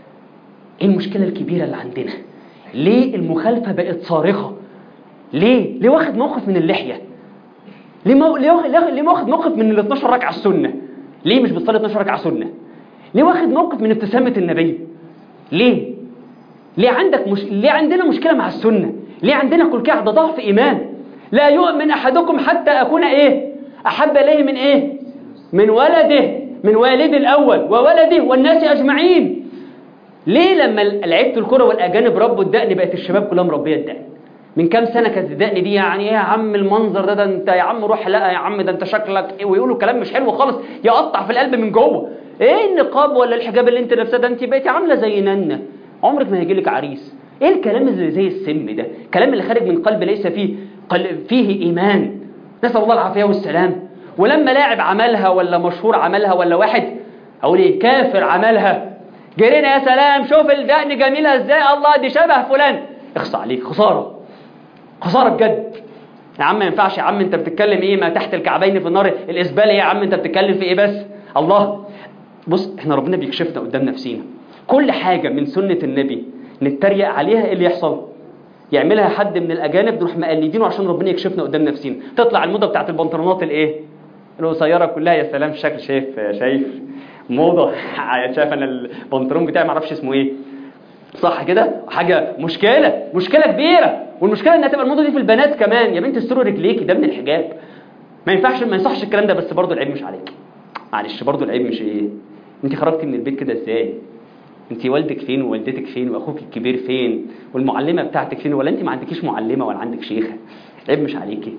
ايه المشكله الكبيره اللي عندنا؟ ليه المخالفه بقت صارخه؟ ليه ليه واخد موقف من اللحيه؟ ليه مو... ليه واخد موقف من ال اتناشر ركعه السنه؟ ليه مش بتصلي اتناشر ركعه سنه؟ ليه واخد موقف من ابتسامه النبي؟ ليه ليه عندك مش... ليه عندنا مشكله مع السنه؟ ليه عندنا كل كده ده ضعف ايمان؟ لا يؤمن احدكم حتى اكون ايه احب اليه من ايه من ولده من والده الاول وولده والناس اجمعين. ليه لما لعيبه الكره والاجانب ربوا الدقن بقت الشباب كلها مربيه الدقن؟ من كام سنه كانت الدقن دي يعني ايه يا عم المنظر ده؟ ده انت يا عم روح لا يا عم ده انت شكلك إيه؟ ويقولوا كلام مش حلو خالص يقطع في القلب من جوه. ايه النقاب ولا الحجاب اللي انت لابساه ده؟ انت بقيتي عامله زي ننه، عمرك ما هيجي لك عريس. ايه الكلام اللي زي السم ده؟ كلام اللي خارج من قلب ليس فيه قلب فيه ايمان. نسال الله العافيه والسلام. ولما لاعب عملها ولا مشهور عملها ولا واحد اقول ايه كافر عملها جرينا يا سلام شوف الدقن جميله ازاي، الله دي شبه فلان. اخص عليك، خساره خساره بجد يا عم. ما ينفعش يا عم، انت بتتكلم ايه؟ ما تحت الكعبين في النار الاسبال ايه يا عم؟ انت بتتكلم في ايه بس؟ الله بص احنا ربنا بيكشفنا قدام نفسينا. كل حاجه من سنه النبي نتريق عليها ايه اللي يحصل؟ يعملها حد من الاجانب نروح مقلدينه عشان ربنا يكشفنا قدام نفسينا. تطلع الموضه بتاعت البنطلونات الايه القصيره كلها. يا سلام شكل شايف شايف موضه شايف انا البنطلون بتاعي ما اعرفش اسمه ايه صح كده؟ حاجه مشكله مشكله كبيره. والمشكله انها تبقى الموضه دي في البنات كمان. يا بنت استروا رجليكي ده من الحجاب. ما ينفعش ما ينصحش الكلام ده. بس برضه العيب مش عليك معلش. برضه العيب مش ايه انت خرجتي من البيت كده ازاي؟ انت والدك فين ووالدتك فين واخوك الكبير فين والمعلمه بتاعتك فين؟ ولا انت ما عندكيش معلمه ولا عندك شيخه؟ العيب مش عليكي.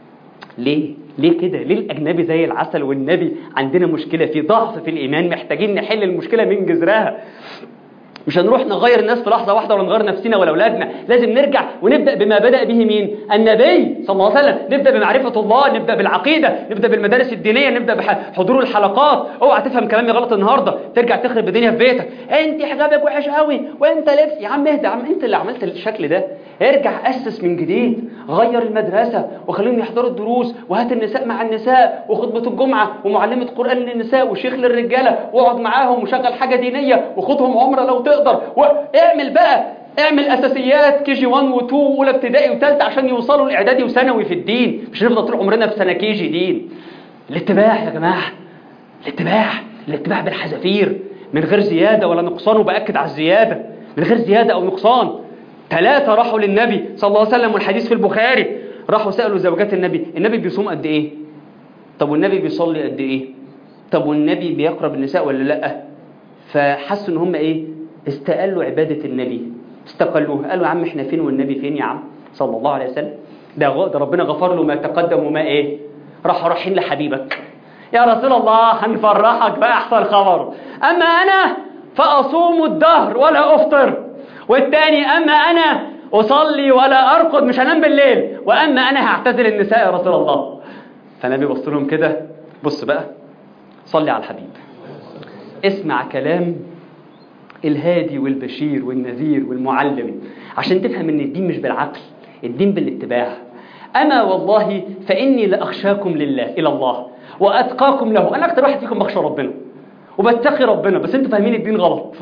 ليه ليه كده؟ ليه الاجنبي زي العسل والنبي عندنا مشكله في ضعف في الايمان؟ محتاجين نحل المشكله من جذرها. مش هنروح نغير الناس في لحظه واحده ولا نغير نفسنا ولا اولادنا. لازم نرجع ونبدا بما بدا به مين؟ النبي صلى الله عليه وسلم. نبدا بمعرفه الله، نبدا بالعقيده، نبدا بالمدارس الدينيه، نبدا بحضور الحلقات. اوعى تفهم كلامي غلط النهارده ترجع تخرب الدنيا في بيتك. انت حجابك وحش قوي وانت لبس. يا عم اهدى يا عم، انت اللي عملت الشكل ده. ارجع اسس من جديد، غير المدرسه وخليهم يحضروا الدروس، وهات النساء مع النساء وخطبه الجمعه ومعلمه قران للنساء وشيخ للرجاله، واقعد معاهم وشغل حاجه دينيه وخدهم عمره لو تقدر. واعمل بقى اعمل اساسيات كي جي واحد و اتنين واولى ابتدائي وثالثه عشان يوصلوا لاعدادي وثانوي في الدين. مش هنفضل طول عمرنا في سنه كي جي دين. الاتباع يا جماعه، الاتباع الاتباع بالحذافير من غير زياده ولا نقصان. وباكد على الزياده من غير زياده او نقصان. ثلاثه راحوا للنبي صلى الله عليه وسلم والحديث في البخاري. راحوا سالوا زوجات النبي النبي بيصوم قد ايه؟ طب والنبي بيصلي قد ايه؟ طب والنبي بيقرب النساء ولا لا؟ فحسوا ان هم ايه استقلوا عبادة النبي، استقلوه. قالوا يا عم احنا فين والنبي فين يا عم صلى الله عليه وسلم؟ ده, ده ربنا غفر له ما تقدم وما ايه. راحوا رايحين لحبيبك يا رسول الله هنفرحك بقى احسن خبر. اما انا فاصوم الدهر ولا افطر، والتاني اما انا اصلي ولا ارقد مش هنام بالليل، واما انا هعتزل النساء يا رسول الله. فالنبي بص لهم كده بص بقى صلي على الحبيب، اسمع كلام الهادي والبشير والنذير والمعلم عشان تفهم ان الدين مش بالعقل، الدين بالاتباع. اما والله فاني لاخشاكم لله الى الله واتقاكم له. انا اكتر واحد فيكم بخشى ربنا وبتقي ربنا، بس انتوا فاهمين الدين غلط.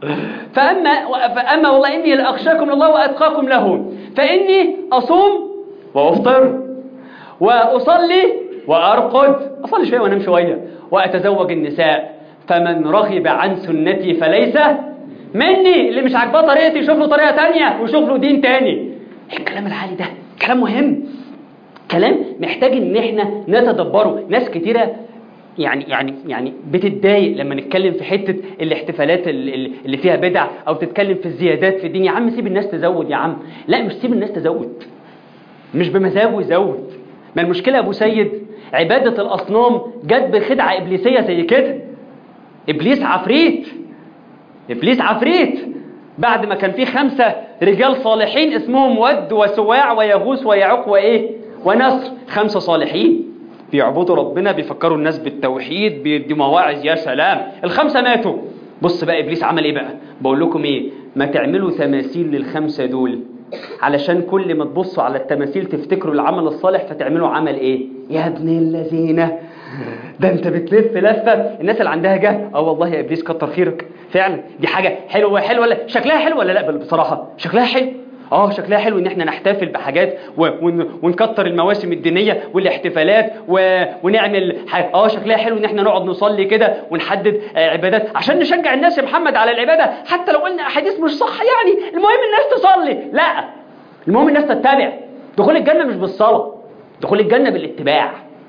فاما فاما والله اني لاخشاكم لله واتقاكم له، فاني اصوم وافطر واصلي وارقد، اصلي شويه وانام شويه، واتزوج النساء. فمن رغب عن سنتي فليس مني. اللي مش عاجباه طريقتي يشوف له طريقة تانية ويشوف له دين تاني. الكلام العالي ده كلام مهم، كلام محتاج ان احنا نتدبره. ناس كتيرة يعني يعني يعني بتتضايق لما نتكلم في حتة الاحتفالات اللي فيها بدع، او تتكلم في الزيادات في الدين. يا عم سيب الناس تزود يا عم. لا، مش سيب الناس تزود، مش بمزاجه يزود. ما المشكلة يا ابو سيد؟ عبادة الاصنام جت بخدعة ابليسية زي كده. ابليس عفريت، ابليس عفريت. بعد ما كان في خمسة رجال صالحين اسمهم ود وسواع ويغوث ويعوق وايه ونصر، خمسة صالحين بيعبدوا ربنا، بيفكروا الناس بالتوحيد، بيدي مواعظ، يا سلام. الخمسة ماتوا. بص بقى ابليس عمل ايه بقى؟ بقول لكم ايه، ما تعملوا تماثيل للخمسة دول، علشان كل ما تبصوا على التماثيل تفتكروا العمل الصالح، فتعملوا عمل ايه؟ يا ابن الذين، ده انت بتلف لفه. الناس اللي عندها جهل، اه والله يا ابليس كتر خيرك، فعلا دي حاجه حلوه. حلوه ولا شكلها حلو ولا لا؟ بصراحه شكلها حلو. اه شكلها حلو ان احنا نحتفل بحاجات ون... ونكتر المواسم الدينيه والاحتفالات و... ونعمل ح... اه شكلها حلو ان احنا نقعد نصلي كده ونحدد آه عبادات عشان نشجع الناس يا محمد على العباده، حتى لو قلنا احاديث مش صح. يعني المهم الناس تصلي، لا، المهم الناس تتبع. دخول الجنه مش بالصلاه، دخول الجنه بالاتباع.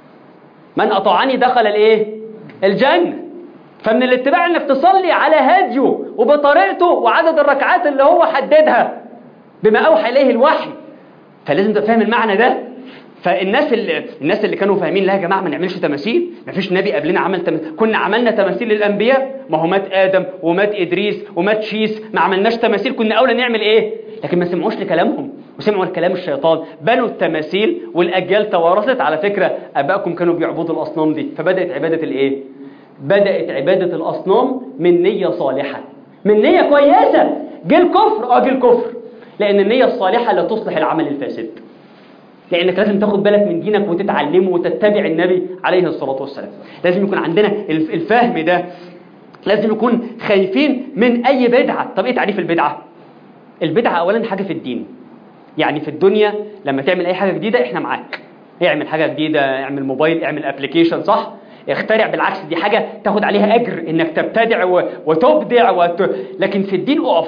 من أطاعني دخل الايه؟ الجنة. فمن الاتباع انك تصلي على هديه وبطريقته وعدد الركعات اللي هو حددها بما أوحى إليه الوحي. فلازم تبقى فاهم المعنى ده. فالناس اللي الناس اللي كانوا فاهمين، لا يا جماعه ما نعملش تماثيل، ما فيش نبي قبلنا عمل تماثيل. كنا عملنا تماثيل للانبياء، ما هو مات ادم ومات ادريس ومات شيس، ما عملناش تماثيل. كنا اولى نعمل ايه؟ لكن ما سمعوش لكلامهم وسمعوا لكلام الشيطان، بنوا التماثيل والاجيال توارثت. على فكره ابائكم كانوا بيعبدوا الاصنام دي، فبدات عباده الايه؟ بدات عباده الاصنام من نيه صالحه، من نيه كويسه. جه الكفر، اه جه الكفر، لان النيه الصالحه لا تصلح العمل الفاسد. لأنك لازم تاخد بالك من دينك وتتعلمه وتتبع النبي عليه الصلاة والسلام. لازم يكون عندنا الفهم ده، لازم نكون خايفين من أي بدعة. طب إيه تعريف البدعة؟ البدعة أولا حاجة في الدين، يعني في الدنيا لما تعمل أي حاجة جديدة إحنا معاك. اعمل حاجة جديدة، اعمل موبايل، اعمل ابليكيشن، صح؟ اخترع، بالعكس دي حاجة تاخد عليها أجر إنك تبتدع وتبدع وت... لكن في الدين أقف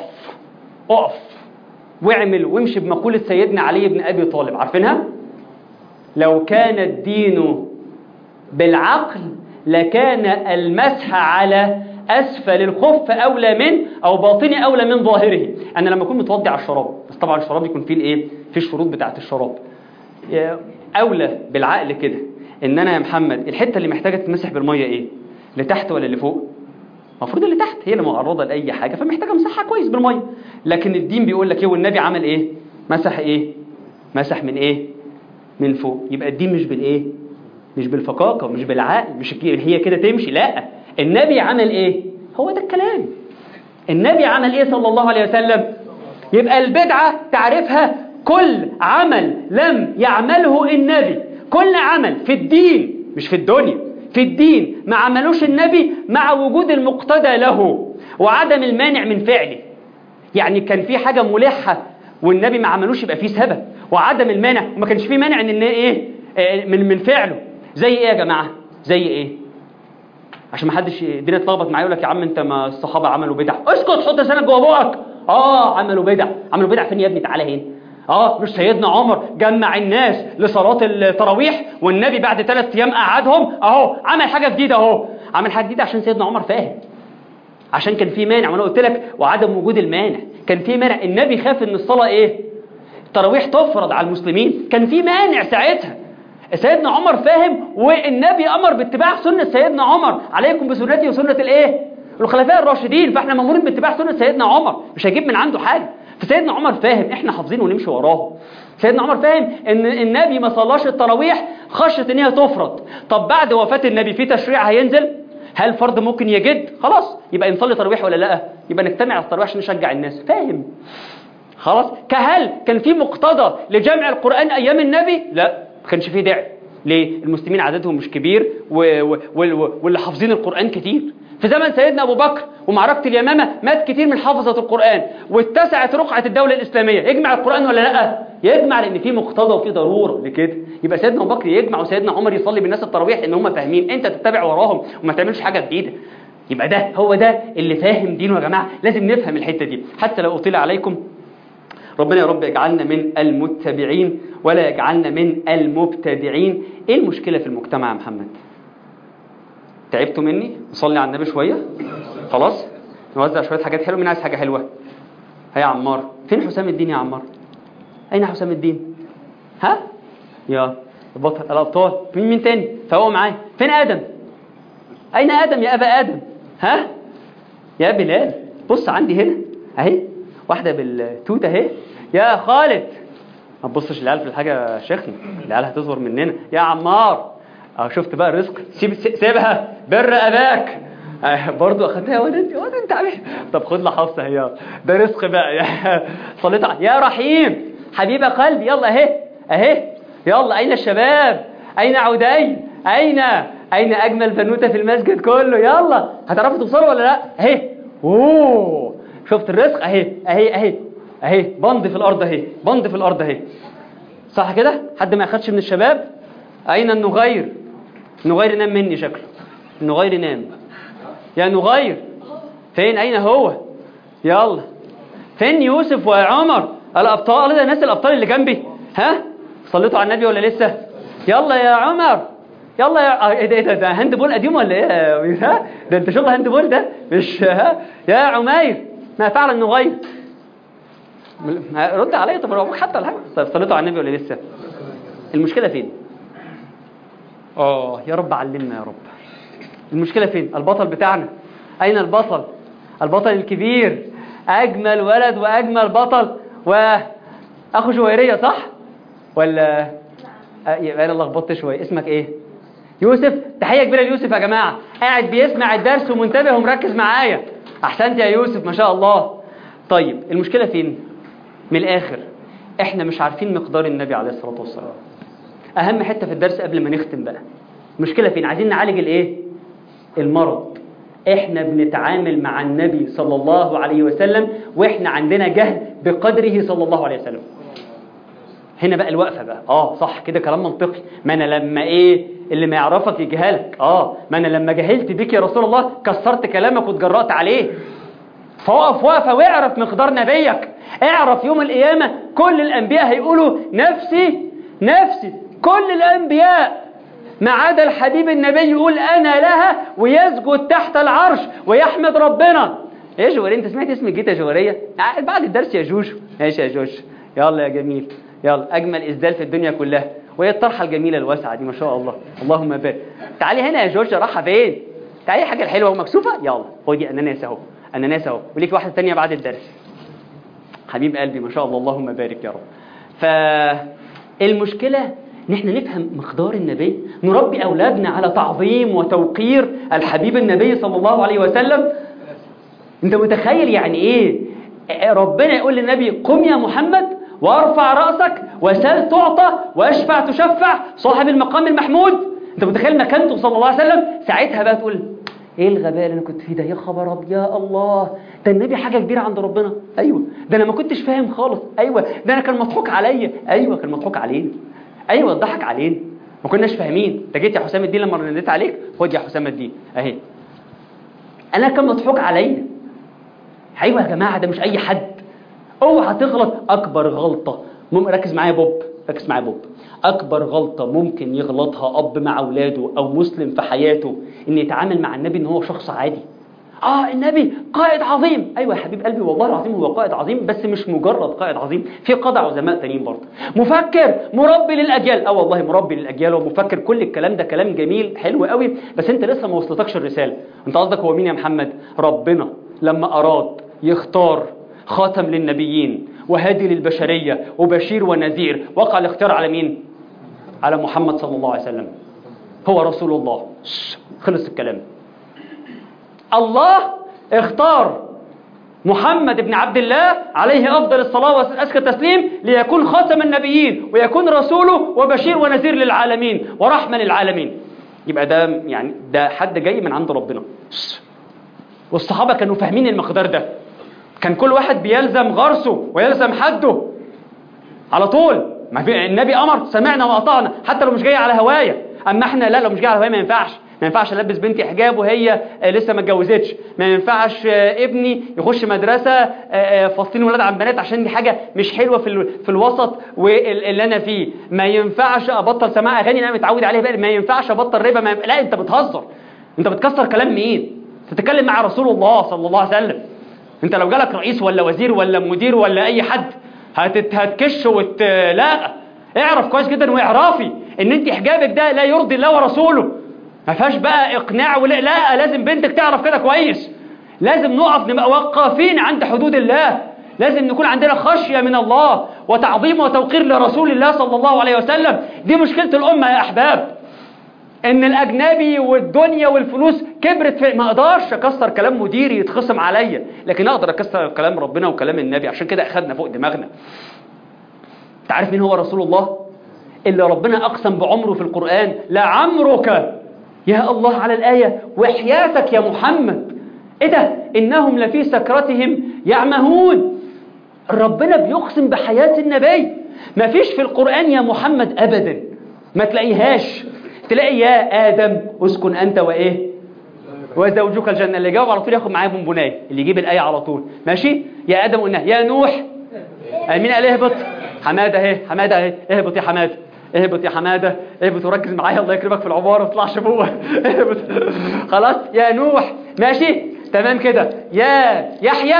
أقف واعمل وامشي بمقولة سيدنا علي بن أبي طالب، عارفينها؟ لو كان الدين بالعقل لكان المسح على أسفل الخف أولى من أو باطني أولى من ظاهره. أنا لما أكون متوضي على الشراب، بس طبعا الشراب يكون فيه الإيه؟ فيه الشروط بتاعة الشراب، أولى بالعقل كده إن أنا يا محمد الحتة اللي محتاجة تمسح بالمية إيه؟ لتحت ولا اللي فوق؟ المفروض اللي تحت، هي اللي معرضة لأي حاجة فمحتاجة مسحها كويس بالمية. لكن الدين بيقول لك إيه؟ والنبي عمل إيه؟ مسح إيه؟ مسح من إيه؟ من فوق. يبقى الدين مش بالإيه؟ مش بالفقاقة ومش بالعقل، مش هي كده تمشي، لا، النبي عمل إيه؟ هو ده الكلام. النبي عمل إيه صلى الله عليه وسلم؟ يبقى البدعة تعرفها كل عمل لم يعمله النبي، كل عمل في الدين مش في الدنيا، في الدين ما عملوش النبي مع وجود المقتدى له وعدم المانع من فعله. يعني كان في حاجة ملحة والنبي ما عملوش يبقى فيه سبب وعدم المانع، وما كانش فيه مانع ان ايه من من فعله. زي ايه يا جماعة؟ زي ايه؟ عشان ما حدش الدنيا تلخبط معايا يقول لك يا عم انت ما الصحابة عملوا بدع. اسكت، حط لسانك جوه بقك. اه عملوا بدع. عملوا بدع فين يا ابني؟ تعالى هنا. اه مش سيدنا عمر جمع الناس لصلاة التراويح والنبي بعد ثلاث ايام قعدهم؟ اهو عمل حاجة جديدة، اهو عمل حاجة جديدة عشان سيدنا عمر فاهم، عشان كان في مانع. وانا قلت لك وعدم وجود المانع، كان في مانع. النبي خاف ان الصلاة ايه؟ التراويح تفرض على المسلمين، كان في مانع ساعتها. سيدنا عمر فاهم والنبي امر باتباع سنة سيدنا عمر، عليكم بسنتي وسنة الايه؟ الخلفاء الراشدين. فاحنا مامورين باتباع سنة سيدنا عمر، مش هيجيب من عنده حاجة. فسيدنا عمر فاهم، احنا حافظين ونمشي وراه. سيدنا عمر فاهم ان النبي ما صلاش التراويح خشية ان هي تفرض. طب بعد وفاة النبي في تشريع هينزل؟ هل فرض ممكن يجد؟ خلاص يبقى نصلي تراويح ولا لا؟ يبقى نجتمع على التراويح عشان نشجع الناس. فاهم؟ خلاص. كهل كان في مقتضى لجمع القرآن ايام النبي؟ لا، ما كانش فيه داعي. ليه؟ المسلمين عددهم مش كبير و... و... و... واللي حافظين القرآن كتير. في زمن سيدنا أبو بكر ومعركة اليمامة مات كتير من حافظة القرآن واتسعت رقعة الدولة الإسلامية. يجمع القرآن ولا لا؟ يجمع، لأن في مقتضى وفي ضرورة لكده. يبقى سيدنا أبو بكر يجمع وسيدنا عمر يصلي بالناس التراويح، لأن هم فاهمين. أنت تتبع وراهم وما تعملش حاجة جديدة. يبقى ده هو ده اللي فاهم دينه يا جماعة. لازم نفهم الحتة دي حتى لو أطيل عليكم. ربنا يا رب يجعلنا من المتبعين ولا يجعلنا من المبتدعين. ايه المشكلة في المجتمع يا محمد؟ تعبتوا مني؟ نصلي على النبي شوية خلاص، نوزع شوية حاجات حلوة. مين عايز حاجة حلوة؟ هيا عمار. فين حسام الدين يا عمار؟ أين حسام الدين؟ ها؟ يا البطل الأبطال. مين مين تاني؟ فهو معايا. فين آدم؟ أين آدم يا أبا آدم؟ ها؟ يا بلال بص عندي هنا أهي واحدة بالتوتة أهي. يا خالد ما تبصش العيال في الحاجة يا شيخنا، العيال هتصغر مننا. يا عمار اه شفت بقى الرزق، سيب سيبها بر أباك. آه برضو أخدتها يا ولد يا ولد أنت عارف. طب خد لها حفصة هي ده رزق بقى. يا صليت على يا رحيم حبيبة قلبي. يلا أهي أهي يلا. أين الشباب؟ أين عودي؟ أين أين أجمل بنوتة في المسجد كله؟ يلا هتعرفوا توصلوا ولا لا؟ أهي أوه شفت الرزق أهي أهي أهي أهي بند في الأرض أهي بند في الأرض أهي. صح كده؟ حد ما أخدش من الشباب؟ أين النغير؟ النغير نام مني شكله. النغير نام. يا نغير فين؟ أين هو؟ يلا فين يوسف وعمر الأبطال؟ ده الناس الأبطال اللي جنبي. ها صليتوا على النبي ولا لسه؟ يلا يا عمر يلا يا ايه ده ايه ده, ده هاند بول قديم ولا ايه؟ ها ده انت شغل هاند بول ده مش ها؟ يا عمير ما فعل النغير؟ رد عليا. طب ابوك حتى ولا حاجه؟ طيب صليتوا على النبي ولا لسه؟ المشكله فين؟ اه يا رب علمنا يا رب. المشكله فين؟ البطل بتاعنا. اين البطل؟ البطل الكبير اجمل ولد واجمل بطل واخو جويريه صح ولا يبقى انا لخبطت شويه. اسمك ايه؟ يوسف. تحيه كبيره ليوسف يا جماعه، قاعد بيسمع الدرس ومنتبه ومركز معايا. احسنت يا يوسف ما شاء الله. طيب المشكله فين؟ من الاخر احنا مش عارفين مقدار النبي عليه الصلاه والسلام. اهم حته في الدرس قبل ما نختم بقى، المشكله فين؟ عايزين نعالج الايه؟ المرض. احنا بنتعامل مع النبي صلى الله عليه وسلم واحنا عندنا جهل بقدره صلى الله عليه وسلم. هنا بقى الوقفه بقى. اه صح كده كلام منطقي. ما انا لما ايه اللي ما يعرفك يجهلك. اه ما انا لما جهلت بك يا رسول الله كسرت كلامك واتجرأت عليه. فوقف وقفه واعرف مقدار نبيك. اعرف يوم القيامه كل الانبياء هيقولوا نفسي نفسي. كل الانبياء ما عدا الحبيب النبي يقول انا لها ويسجد تحت العرش ويحمد ربنا. ايه جوهريه؟ انت سمعت اسم الجيت يا جوهريه؟ بعد الدرس يا جوجو. ماشي يا جوجو يلا يا جميل يلا. اجمل اسدال في الدنيا كلها وهي الطرحه الجميله الواسعه دي ما شاء الله. اللهم بارك. تعالي هنا يا جوجو. رايحه فين؟ تعالي حاجه الحلوه ومكسوفه. يلا خدي اناناس اهو اناناس اهو وليك واحده ثانيه بعد الدرس. حبيب قلبي ما شاء الله اللهم بارك يا رب. فالمشكله ان احنا نفهم مقدار النبي، نربي اولادنا على تعظيم وتوقير الحبيب النبي صلى الله عليه وسلم. انت متخيل يعني ايه ربنا يقول للنبي قم يا محمد وارفع رأسك وسل تعطى واشفع تشفع صاحب المقام المحمود؟ انت متخيل مكانته صلى الله عليه وسلم؟ ساعتها بقى تقول ايه الغباء اللي انا كنت فيه ده؟ يا خبر ابيض يا الله، ده النبي حاجه كبيره عند ربنا. ايوه ده انا ما كنتش فاهم خالص. ايوه ده انا كان مضحوك عليا. ايوه كان مضحوك علينا. ايوه اتضحك علينا ما كناش فاهمين. انت جيت يا حسام الدين لما رديت عليك. خد يا حسام الدين اهي. انا كان مضحوك عليا. ايوه يا جماعه ده مش اي حد. اوعى تغلط. اكبر غلطه مم... ركز معايا بوب ركز معايا بوب اكبر غلطه ممكن يغلطها اب مع اولاده او مسلم في حياته ان يتعامل مع النبي ان هو شخص عادي. اه النبي قائد عظيم. ايوه يا حبيب قلبي والله العظيم هو قائد عظيم، بس مش مجرد قائد عظيم، في قادة عظماء تانيين برضه. مفكر مربي للاجيال. اه والله مربي للاجيال ومفكر. كل الكلام ده كلام جميل حلو قوي، بس انت لسه ما وصلتكش الرساله. انت قصدك هو مين يا محمد؟ ربنا لما اراد يختار خاتم للنبيين وهادي للبشريه وبشير ونذير وقع الاختيار على مين؟ على محمد صلى الله عليه وسلم. هو رسول الله. خلص الكلام. الله اختار محمد بن عبد الله عليه أفضل الصلاة وأزكى التسليم ليكون خاتم النبيين ويكون رسوله وبشير ونذير للعالمين ورحمة للعالمين. يبقى ده يعني ده حد جاي من عند ربنا. والصحابة كانوا فاهمين المقدار ده. كان كل واحد بيلزم غرسه ويلزم حده على طول. ما في النبي أمر سمعنا وأطعنا حتى لو مش جاي على هواية. أما احنا لا، لو مش جاي على هواية ما ينفعش. ما ينفعش البس بنتي حجاب وهي لسه ما اتجوزتش، ما ينفعش ابني يخش مدرسه فاصلين ولاد عن بنات عشان دي حاجه مش حلوه في في الوسط واللي انا فيه، ما ينفعش ابطل سماع اغاني انا متعود عليها بقى، ما ينفعش ابطل ربا، ما ينفع... لا انت بتهزر، انت بتكسر كلام مين؟ تتكلم مع رسول الله صلى الله عليه وسلم. انت لو جالك رئيس ولا وزير ولا مدير ولا اي حد هتت... هتكش وت لا اعرف كويس جدا واعرفي ان انت حجابك ده لا يرضي الله ورسوله، ما فيهاش بقى اقناع ولا لا، لازم بنتك تعرف كده كويس، لازم نقف نبقى وقافين عند حدود الله، لازم نكون عندنا خشية من الله وتعظيم وتوقير لرسول الله صلى الله عليه وسلم. دي مشكلة الأمة يا أحباب، إن الأجنبي والدنيا والفلوس كبرت في، ما أقدرش أكسر كلام مديري يتخصم عليا، لكن أقدر أكسر كلام ربنا وكلام النبي، عشان كده أخذنا فوق دماغنا. تعرف مين هو رسول الله؟ اللي ربنا أقسم بعمره في القرآن، لعمرك يا الله على الآية وحياتك يا محمد، إيه ده؟ إنهم لفي سكرتهم يعمهون. ربنا بيقسم بحياة النبي، ما فيش في القرآن يا محمد أبدا ما تلاقيهاش، تلاقي يا آدم اسكن أنت وإيه وزوجك الجنة، اللي جاوب على طول ياخد معاه بونبونايه، اللي يجيب الآية على طول ماشي. يا آدم قلنا، يا نوح مين قال اهبط؟ حمادة اهي، حمادة اهي، اهبط يا حمادة، اهبط يا حمادة، اهبط وركز معايا الله يكرمك في العبارة ما تطلعش فوق اهبط خلاص. يا نوح ماشي تمام كده. يا يحيى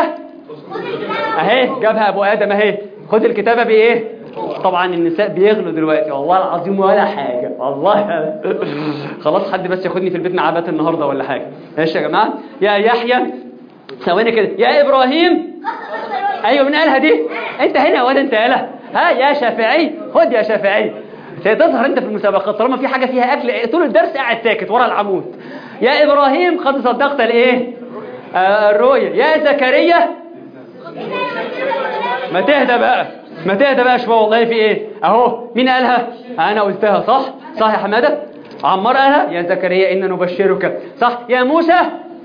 اهي جابها ابو ادم اهي، خد الكتابة بايه؟ طبعا النساء بيغلوا دلوقتي والله العظيم ولا حاجة والله خلاص حد بس ياخدني في البيت معابات النهاردة ولا حاجة. ماشي يا جماعة. يا يحيى ثواني كده. يا ابراهيم ايوه من قالها دي؟ انت هنا ولا انت قالها؟ ها يا شافعي خد يا شافعي، تظهر انت في المسابقات طالما في حاجة فيها اكل طول الدرس قاعد ساكت ورا العمود. يا ابراهيم قد صدقت الايه؟ آه الرؤيا. يا زكريا ما تهدى بقى ما تهدى بقى شويه والله في ايه اهو. مين قالها؟ انا قلتها صح صح يا حماده. عمار قالها. يا زكريا إن نبشرك صح. يا موسى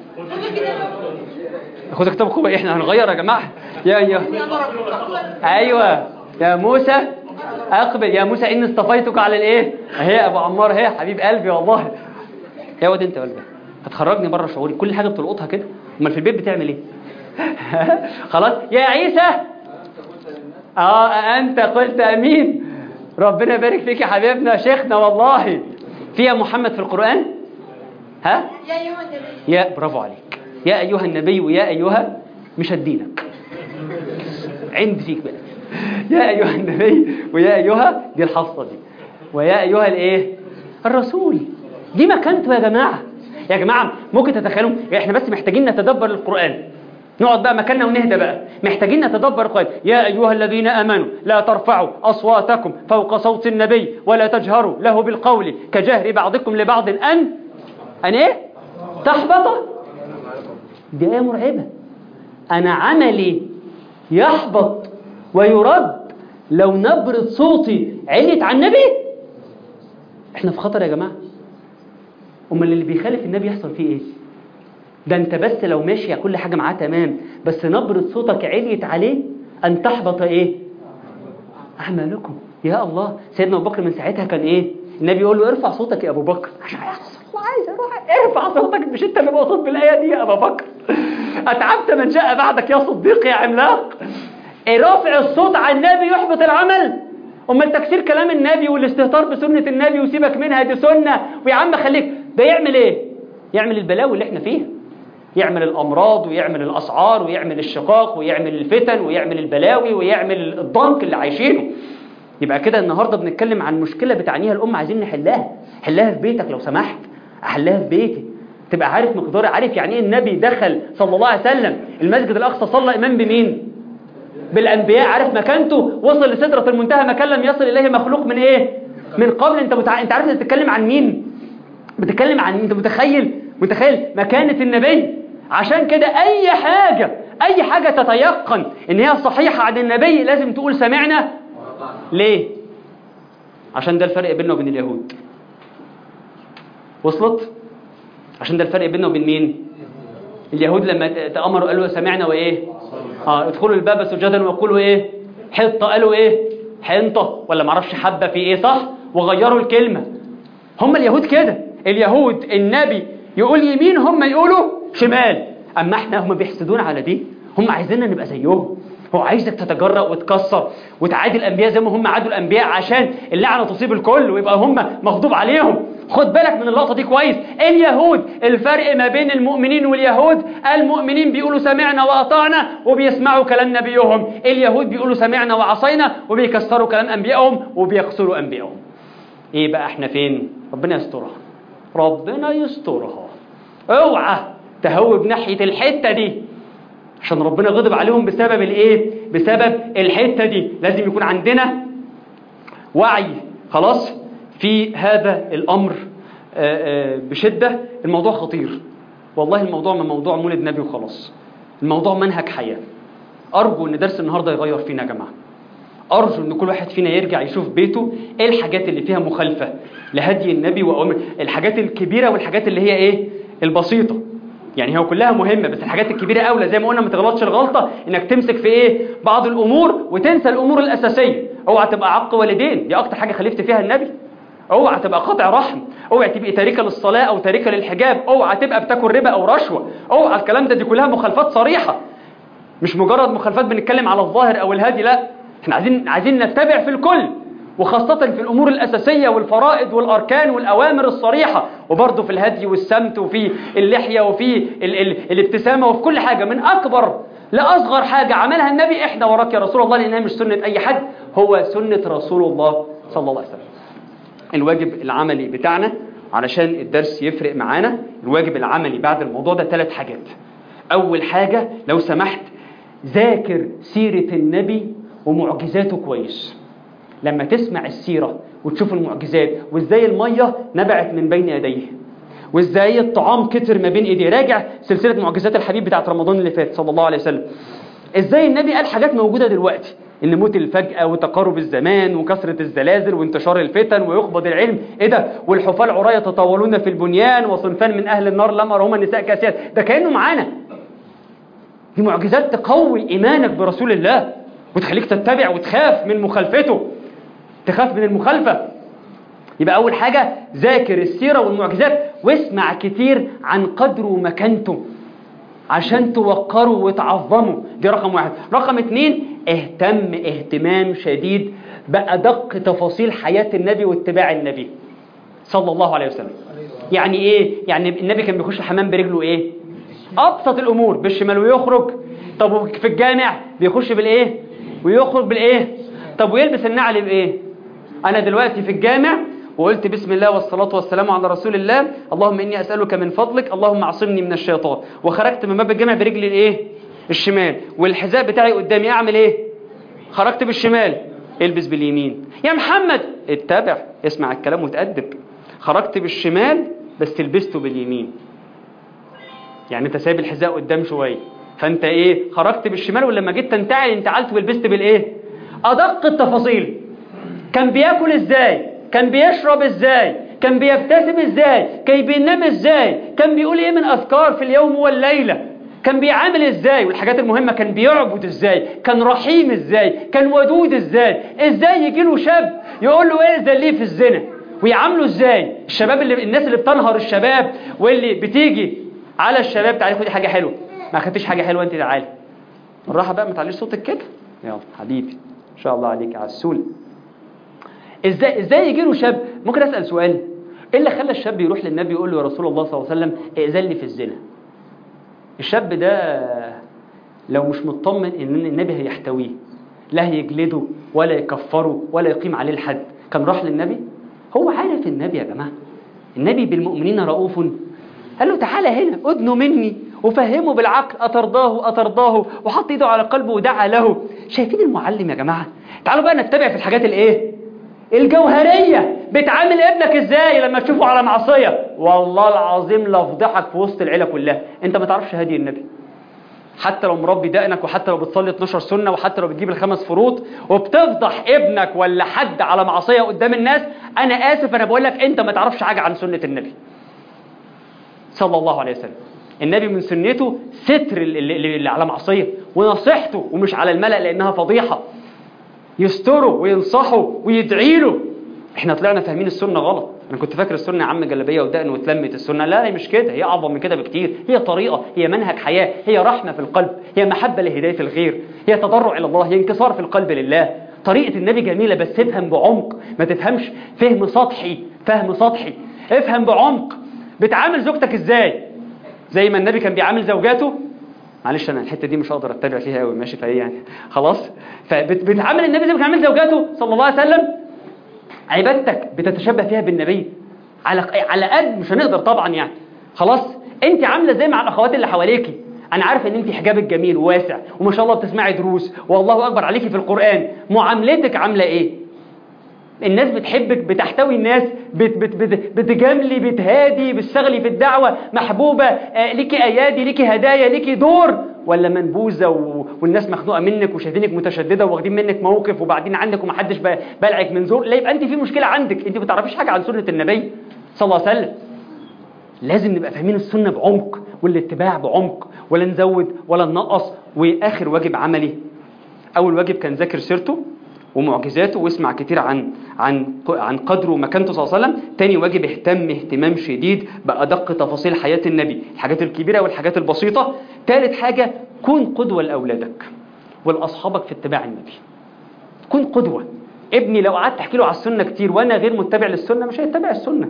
خد كتابكم بقى احنا هنغير يا جماعه. يا يا ايوه يا موسى اقبل. يا موسى إن اصطفيتك على الايه اهي ابو عمار اهي حبيب قلبي والله. يا واد انت ولا هتخرجني بره شعوري، كل حاجه بتلقطها كده، امال في البيت بتعمل ايه؟ خلاص. يا عيسى اه انت قلت امين. ربنا يبارك فيك يا حبيبنا شيخنا والله. في يا محمد في القرآن؟ ها يا ايها النبي. يا برافو عليك. يا ايها النبي ويا ايها مش هدينك عند فيك بقى. يا ايها النبي ويا ايها دي الحصه دي، ويا ايها الايه الرسول دي مكانته يا جماعه. يا جماعه ممكن تتخيلوا احنا بس محتاجين نتدبر القرآن، نقعد بقى مكاننا ونهدى بقى، محتاجين نتدبر القرآن. يا أيها الذين آمنوا لا ترفعوا أصواتكم فوق صوت النبي ولا تجهروا له بالقول كجهر بعضكم لبعض أن أن إيه تحبط. دي آية مرعبة. أنا عملي يحبط ويرد لو نبرة صوتي علت عن النبي. احنا في خطر يا جماعة. أمال اللي بيخالف النبي يحصل فيه إيه؟ ده انت بس لو ماشي كل حاجة معاه تمام، بس نبرة صوتك عليت عليه أن تحبط إيه أعمالكم. يا الله. سيدنا أبو بكر من ساعتها كان إيه النبي يقول له ارفع صوتك يا أبو بكر عشان عايز أروح. ارفع صوتك مش انت اللي مقصود بالآية دي يا أبو بكر. أتعبت من جاء بعدك يا صديق يا عملاق. رفع الصوت عن النبي يحبط العمل. أمال تكسير كلام النبي والاستهتار بسنة النبي وسيبك منها دي سنة ويا عم خليك، ده يعمل إيه؟ يعمل البلاوي اللي احنا فيها، يعمل الأمراض ويعمل الأسعار ويعمل الشقاق ويعمل الفتن ويعمل البلاوي ويعمل الضنك اللي عايشينه. يبقى كده النهاردة بنتكلم عن مشكلة بتعنيها الأمة، عايزين نحلها. حلها في بيتك لو سمحت، أحلها في بيتي، تبقى عارف مقدار، عارف يعني ايه النبي دخل صلى الله عليه وسلم المسجد الأقصى صلى إمام بمين؟ بالأنبياء. عارف مكانته، وصل لسدرة المنتهى مكان لم يصل إليه مخلوق من إيه؟ من قبل. أنت متع... أنت عارف أنت بتتكلم عن مين؟ بتتكلم عن أنت متخيل متخيل مكانة النبي. عشان كده أي حاجة أي حاجة تتيقن إن هي صحيحة عن النبي لازم تقول سمعنا. ليه؟ عشان ده الفرق بيننا وبين اليهود. وصلت؟ عشان ده الفرق بيننا وبين مين؟ اليهود لما تأمروا قالوا سمعنا وإيه؟ آه ادخلوا الباب سجدا وقولوا إيه؟ حطة. قالوا إيه؟ حنطة ولا معرفش حبة في إيه صح؟ وغيروا الكلمة. هم اليهود كده، اليهود النبي يقول يمين هم يقولوا شمال. اما احنا هم بيحسدون على دي، هم عايزيننا نبقى زيهم. هو عايزك تتجرأ وتكسر وتعادي الانبياء زي ما هم عادوا الانبياء عشان اللعنه تصيب الكل ويبقى هم مغضوب عليهم. خد بالك من اللقطه دي كويس. اليهود، الفرق ما بين المؤمنين واليهود، المؤمنين بيقولوا سمعنا واطعنا وبيسمعوا كلام نبيهم، اليهود بيقولوا سمعنا وعصينا وبيكسروا كلام انبيائهم وبيقصروا انبيائهم. ايه بقى احنا فين؟ ربنا يسترها، ربنا يسترها. اوعى تهوب ناحيه الحته دي عشان ربنا غضب عليهم بسبب الايه؟ بسبب الحته دي. لازم يكون عندنا وعي خلاص في هذا الامر بشده. الموضوع خطير والله، الموضوع من موضوع مولد نبي وخلاص، الموضوع منهج حياه. ارجو ان درس النهارده يغير فينا يا جماعه. ارجو ان كل واحد فينا يرجع يشوف بيته ايه الحاجات اللي فيها مخالفه لهدي النبي وأمر، الحاجات الكبيره والحاجات اللي هي ايه البسيطه. يعني هو كلها مهمه بس الحاجات الكبيره اولى. زي ما قلنا ما تغلطش الغلطه انك تمسك في ايه بعض الامور وتنسى الامور الاساسيه. اوعى تبقى عق والدين، دي اكتر حاجه خالفت فيها النبي. اوعى تبقى قاطع رحم، اوعى تبقى تاركه للصلاه او تاركه للحجاب، اوعى تبقى بتاكل ربا او رشوه، اوعى الكلام ده. دي كلها مخالفات صريحه، مش مجرد مخالفات بنتكلم على الظاهر او الهادي، لا احنا عايزين عايزين نتبع في الكل، وخاصة في الأمور الأساسية والفرائض والأركان والأوامر الصريحة، وبرضه في الهدي والسمت وفي اللحية وفي ال ال الابتسامة وفي كل حاجة من أكبر لأصغر حاجة عملها النبي. إحنا وراك يا رسول الله، لأنها مش سنة أي حد، هو سنة رسول الله صلى الله عليه وسلم. الواجب العملي بتاعنا علشان الدرس يفرق معانا، الواجب العملي بعد الموضوع ده ثلاث حاجات. أول حاجة لو سمحت ذاكر سيرة النبي ومعجزاته كويس. لما تسمع السيرة وتشوف المعجزات وازاي المية نبعت من بين يديه وازاي الطعام كتر ما بين ايديه، راجع سلسلة معجزات الحبيب بتاعت رمضان اللي فات صلى الله عليه وسلم. ازاي النبي قال حاجات موجودة دلوقتي، ان موت الفجأة وتقارب الزمان وكثرة الزلازل وانتشار الفتن ويخبض العلم، ايه ده، والحفاة العراة يتطاولون في البنيان وصنفان من اهل النار لم يرهما النساء كاسيات. ده كأنه معانا. دي معجزات تقوي ايمانك برسول الله وتخليك تتبع وتخاف من مخالفته، تخاف من المخالفة. يبقى أول حاجة ذاكر السيرة والمعجزات واسمع كتير عن قدره ومكانته عشان توقره وتعظمه. دي رقم واحد. رقم اتنين اهتم اهتمام شديد بأدق تفاصيل حياة النبي واتباع النبي صلى الله عليه وسلم. يعني ايه؟ يعني النبي كان بيخش الحمام برجله ايه؟ أبسط الأمور، بالشمال ويخرج. طب في الجامع بيخش بالايه؟ ويخرج بالايه؟ طب ويلبس النعل بايه؟ أنا دلوقتي في الجامع وقلت بسم الله والصلاة والسلام على رسول الله، اللهم إني أسألك من فضلك اللهم اعصمني من الشيطان، وخرجت من باب الجامع برجلي الايه؟ الشمال، والحذاء بتاعي قدامي، أعمل ايه؟ خرجت بالشمال، البس باليمين. يا محمد اتبع، اسمع الكلام وتأدب. خرجت بالشمال بس لبسته باليمين، يعني انت سايب الحذاء قدام شوية، فانت ايه؟ خرجت بالشمال، ولما جيت تنتعل انتعلت ولبست بالايه؟ أدق التفاصيل. كان بياكل ازاي؟ كان بيشرب ازاي؟ كان بيبتسم ازاي؟ كان بينام ازاي؟ كان بيقول ايه من اذكار في اليوم والليله؟ كان بيعامل ازاي؟ والحاجات المهمه، كان بيعبد ازاي؟ كان رحيم ازاي؟ كان ودود ازاي؟ ازاي يجي له شاب يقول له ايه ده ليه في الزنا ويعامله ازاي؟ الشباب اللي الناس اللي بتنهر الشباب واللي بتيجي على الشباب، تعالي خدي حاجه حلوه، ما خدتيش حاجه حلوه انت، تعالي بالراحه بقى، ما تعليش صوتك كده، يلا حبيبي ان شاء الله عليك عسول. ازاي ازاي يجي له شاب؟ ممكن اسال سؤال، ايه اللي خلى الشاب يروح للنبي يقول له يا رسول الله صلى الله عليه وسلم ائذن لي في الزنا؟ الشاب ده لو مش مطمن ان النبي هيحتويه، لا هيجلده ولا يكفره ولا يقيم عليه الحد، كان راح للنبي؟ هو عارف النبي يا جماعه، النبي بالمؤمنين رؤوف. قال له تعالى هنا ادنوا مني وفهمه بالعقل، أترضاه أترضاه، وحط ايده على قلبه ودعا له. شايفين المعلم يا جماعه؟ تعالوا بقى نتبع في الحاجات الايه الجوهرية. بتعامل ابنك ازاي لما تشوفه على معصية؟ والله العظيم لفضحك في وسط العيلة كلها. انت ما تعرفش هدي النبي، حتى لو مربي دقنك، وحتى لو بتصلي اتناشر سنة، وحتى لو بتجيب الخمس فروض، وبتفضح ابنك ولا حد على معصية قدام الناس، انا اسف انا بقول لك انت ما تعرفش حاجة عن سنة النبي صلى الله عليه وسلم. النبي من سنته ستر اللي, اللي على معصية، ونصيحته ومش على الملأ لانها فضيحة، يستره وينصحه ويدعي له. احنا طلعنا فاهمين السنة غلط، انا كنت فاكر السنه يا عم جلابيه ودقن واتلمت السنه. لا هي مش كده، هي اعظم من كده بكتير. هي طريقه، هي منهج حياه، هي رحمه في القلب، هي محبه لهدايه الغير، هي تضرع الى الله، هي انكسار في القلب لله. طريقه النبي جميله بس افهم بعمق، ما تفهمش فهم سطحي. فهم سطحي، افهم بعمق. بتعامل زوجتك ازاي؟ زي ما النبي كان بيعامل زوجاته. معلش انا الحته دي مش هقدر اتبع فيها قوي، ماشي فهي يعني خلاص. فبتعامل النبي زي ما بيعامل زوجاته صلى الله عليه وسلم. عبادتك بتتشبه فيها بالنبي على على قد مش هنقدر طبعا يعني خلاص. انت عامله زي مع الاخوات اللي حواليكي. انا عارف ان انت حجابك جميل وواسع وما شاء الله بتسمعي دروس والله اكبر عليكي في القران. معاملتك عامله ايه؟ الناس بتحبك، بتحتوي الناس، بت بت بت بتجاملي، بتهادي، بتشتغلي في الدعوه، محبوبه، آه ليكي ايادي، ليكي هدايا، ليكي دور، ولا منبوذه و... والناس مخنوقه منك وشايفينك متشدده واخدين منك موقف وبعدين عندك ومحدش بلعك من زور؟ لا يبقى انت في مشكله عندك، انت ما تعرفيش حاجه عن سنه النبي صلى الله عليه وسلم. لازم نبقى فاهمين السنه بعمق والاتباع بعمق، ولا نزود ولا ننقص. واخر واجب عملي، اول واجب كان ذاكر سيرته ومعجزاته واسمع كتير عن عن عن قدره ومكانته صلى الله عليه وسلم. تاني واجب اهتم اهتمام شديد بأدق تفاصيل حياة النبي، الحاجات الكبيرة والحاجات البسيطة. تالت حاجة كن قدوة لأولادك ولأصحابك في اتباع النبي. كن قدوة. ابني لو قعدت احكي له على السنة كتير وانا غير متبع للسنة مش هيتبع السنة.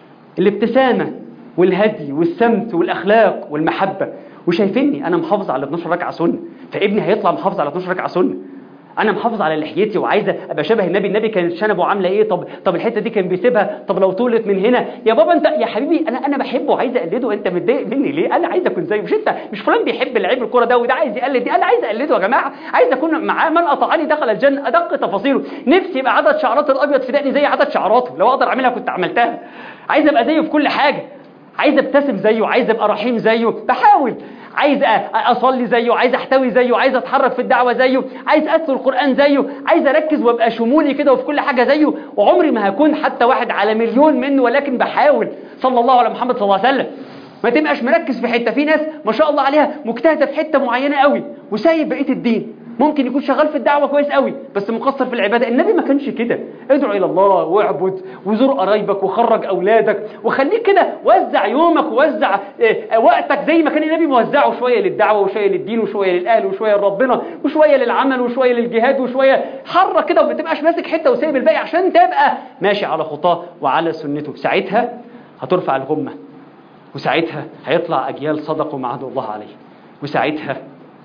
الابتسامة والهدي والسمت والأخلاق والمحبة، وشايفيني انا محافظ على اتناشر ركعة سنة، فابني هيطلع محافظ على اتناشر ركعة سنة. انا محافظ على لحيتي وعايزه ابقى شبه النبي. النبي كانت شنبه عامله ايه؟ طب طب الحته دي كان بيسيبها، طب لو طولت من هنا يا بابا انت يا حبيبي انا انا بحبه وعايز اقلده، انت متضايق مني ليه؟ انا عايز اكون زيه، مش انت مش فلان بيحب لعيب الكوره ده وده عايز يقلد دي، انا عايز اقلده يا جماعه، عايز اكون معاه. من اطاعني دخل الجنه. ادق تفاصيله. نفسي يبقى عدد شعرات الابيض في دقني زي عدد شعراته، لو اقدر اعملها كنت عملتها. عايز ابقى زيه في كل حاجه، عايز ابتسم زيه، عايز ابقى رحيم زيه، بحاول. عايز اصلي زيه، عايز احتوي زيه، عايز اتحرك في الدعوه زيه، عايز اتلو القران زيه، عايز اركز وابقى شمولي كده وفي كل حاجه زيه. وعمري ما هكون حتى واحد على مليون منه، ولكن بحاول. صلى الله على محمد صلى الله عليه وسلم. ما تبقاش مركز في حته. في ناس ما شاء الله عليها مجتهده في حته معينه قوي وسايب بقيه الدين. ممكن يكون شغال في الدعوه كويس قوي بس مقصر في العباده. النبي ما كانش كده. ادعو الى الله واعبد وزور قرايبك وخرج اولادك وخليك كده، وزع يومك ووزع وقتك زي ما كان النبي موزعه، شويه للدعوه وشويه للدين وشويه للاهل وشويه لربنا وشويه للعمل وشويه للجهاد وشويه. حرك كده وما تبقاش ماسك حته وسايب الباقي عشان تبقى ماشي على خطاه وعلى سنته. ساعتها هترفع الغمه، وساعتها هيطلع اجيال صدقوا ما عهد الله عليه، وساعتها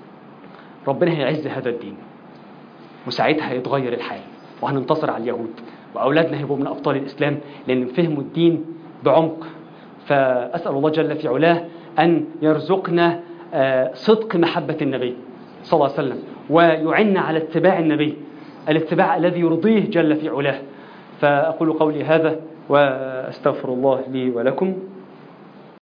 ربنا هيعز هذا الدين، وساعتها هيتغير الحال وهننتصر على اليهود، وأولادنا هيبقوا من أبطال الإسلام لأن فهموا الدين بعمق. فأسأل الله جل في علاه أن يرزقنا صدق محبة النبي صلى الله عليه وسلم، ويعنا على اتباع النبي الاتباع الذي يرضيه جل في علاه. فأقول قولي هذا وأستغفر الله لي ولكم.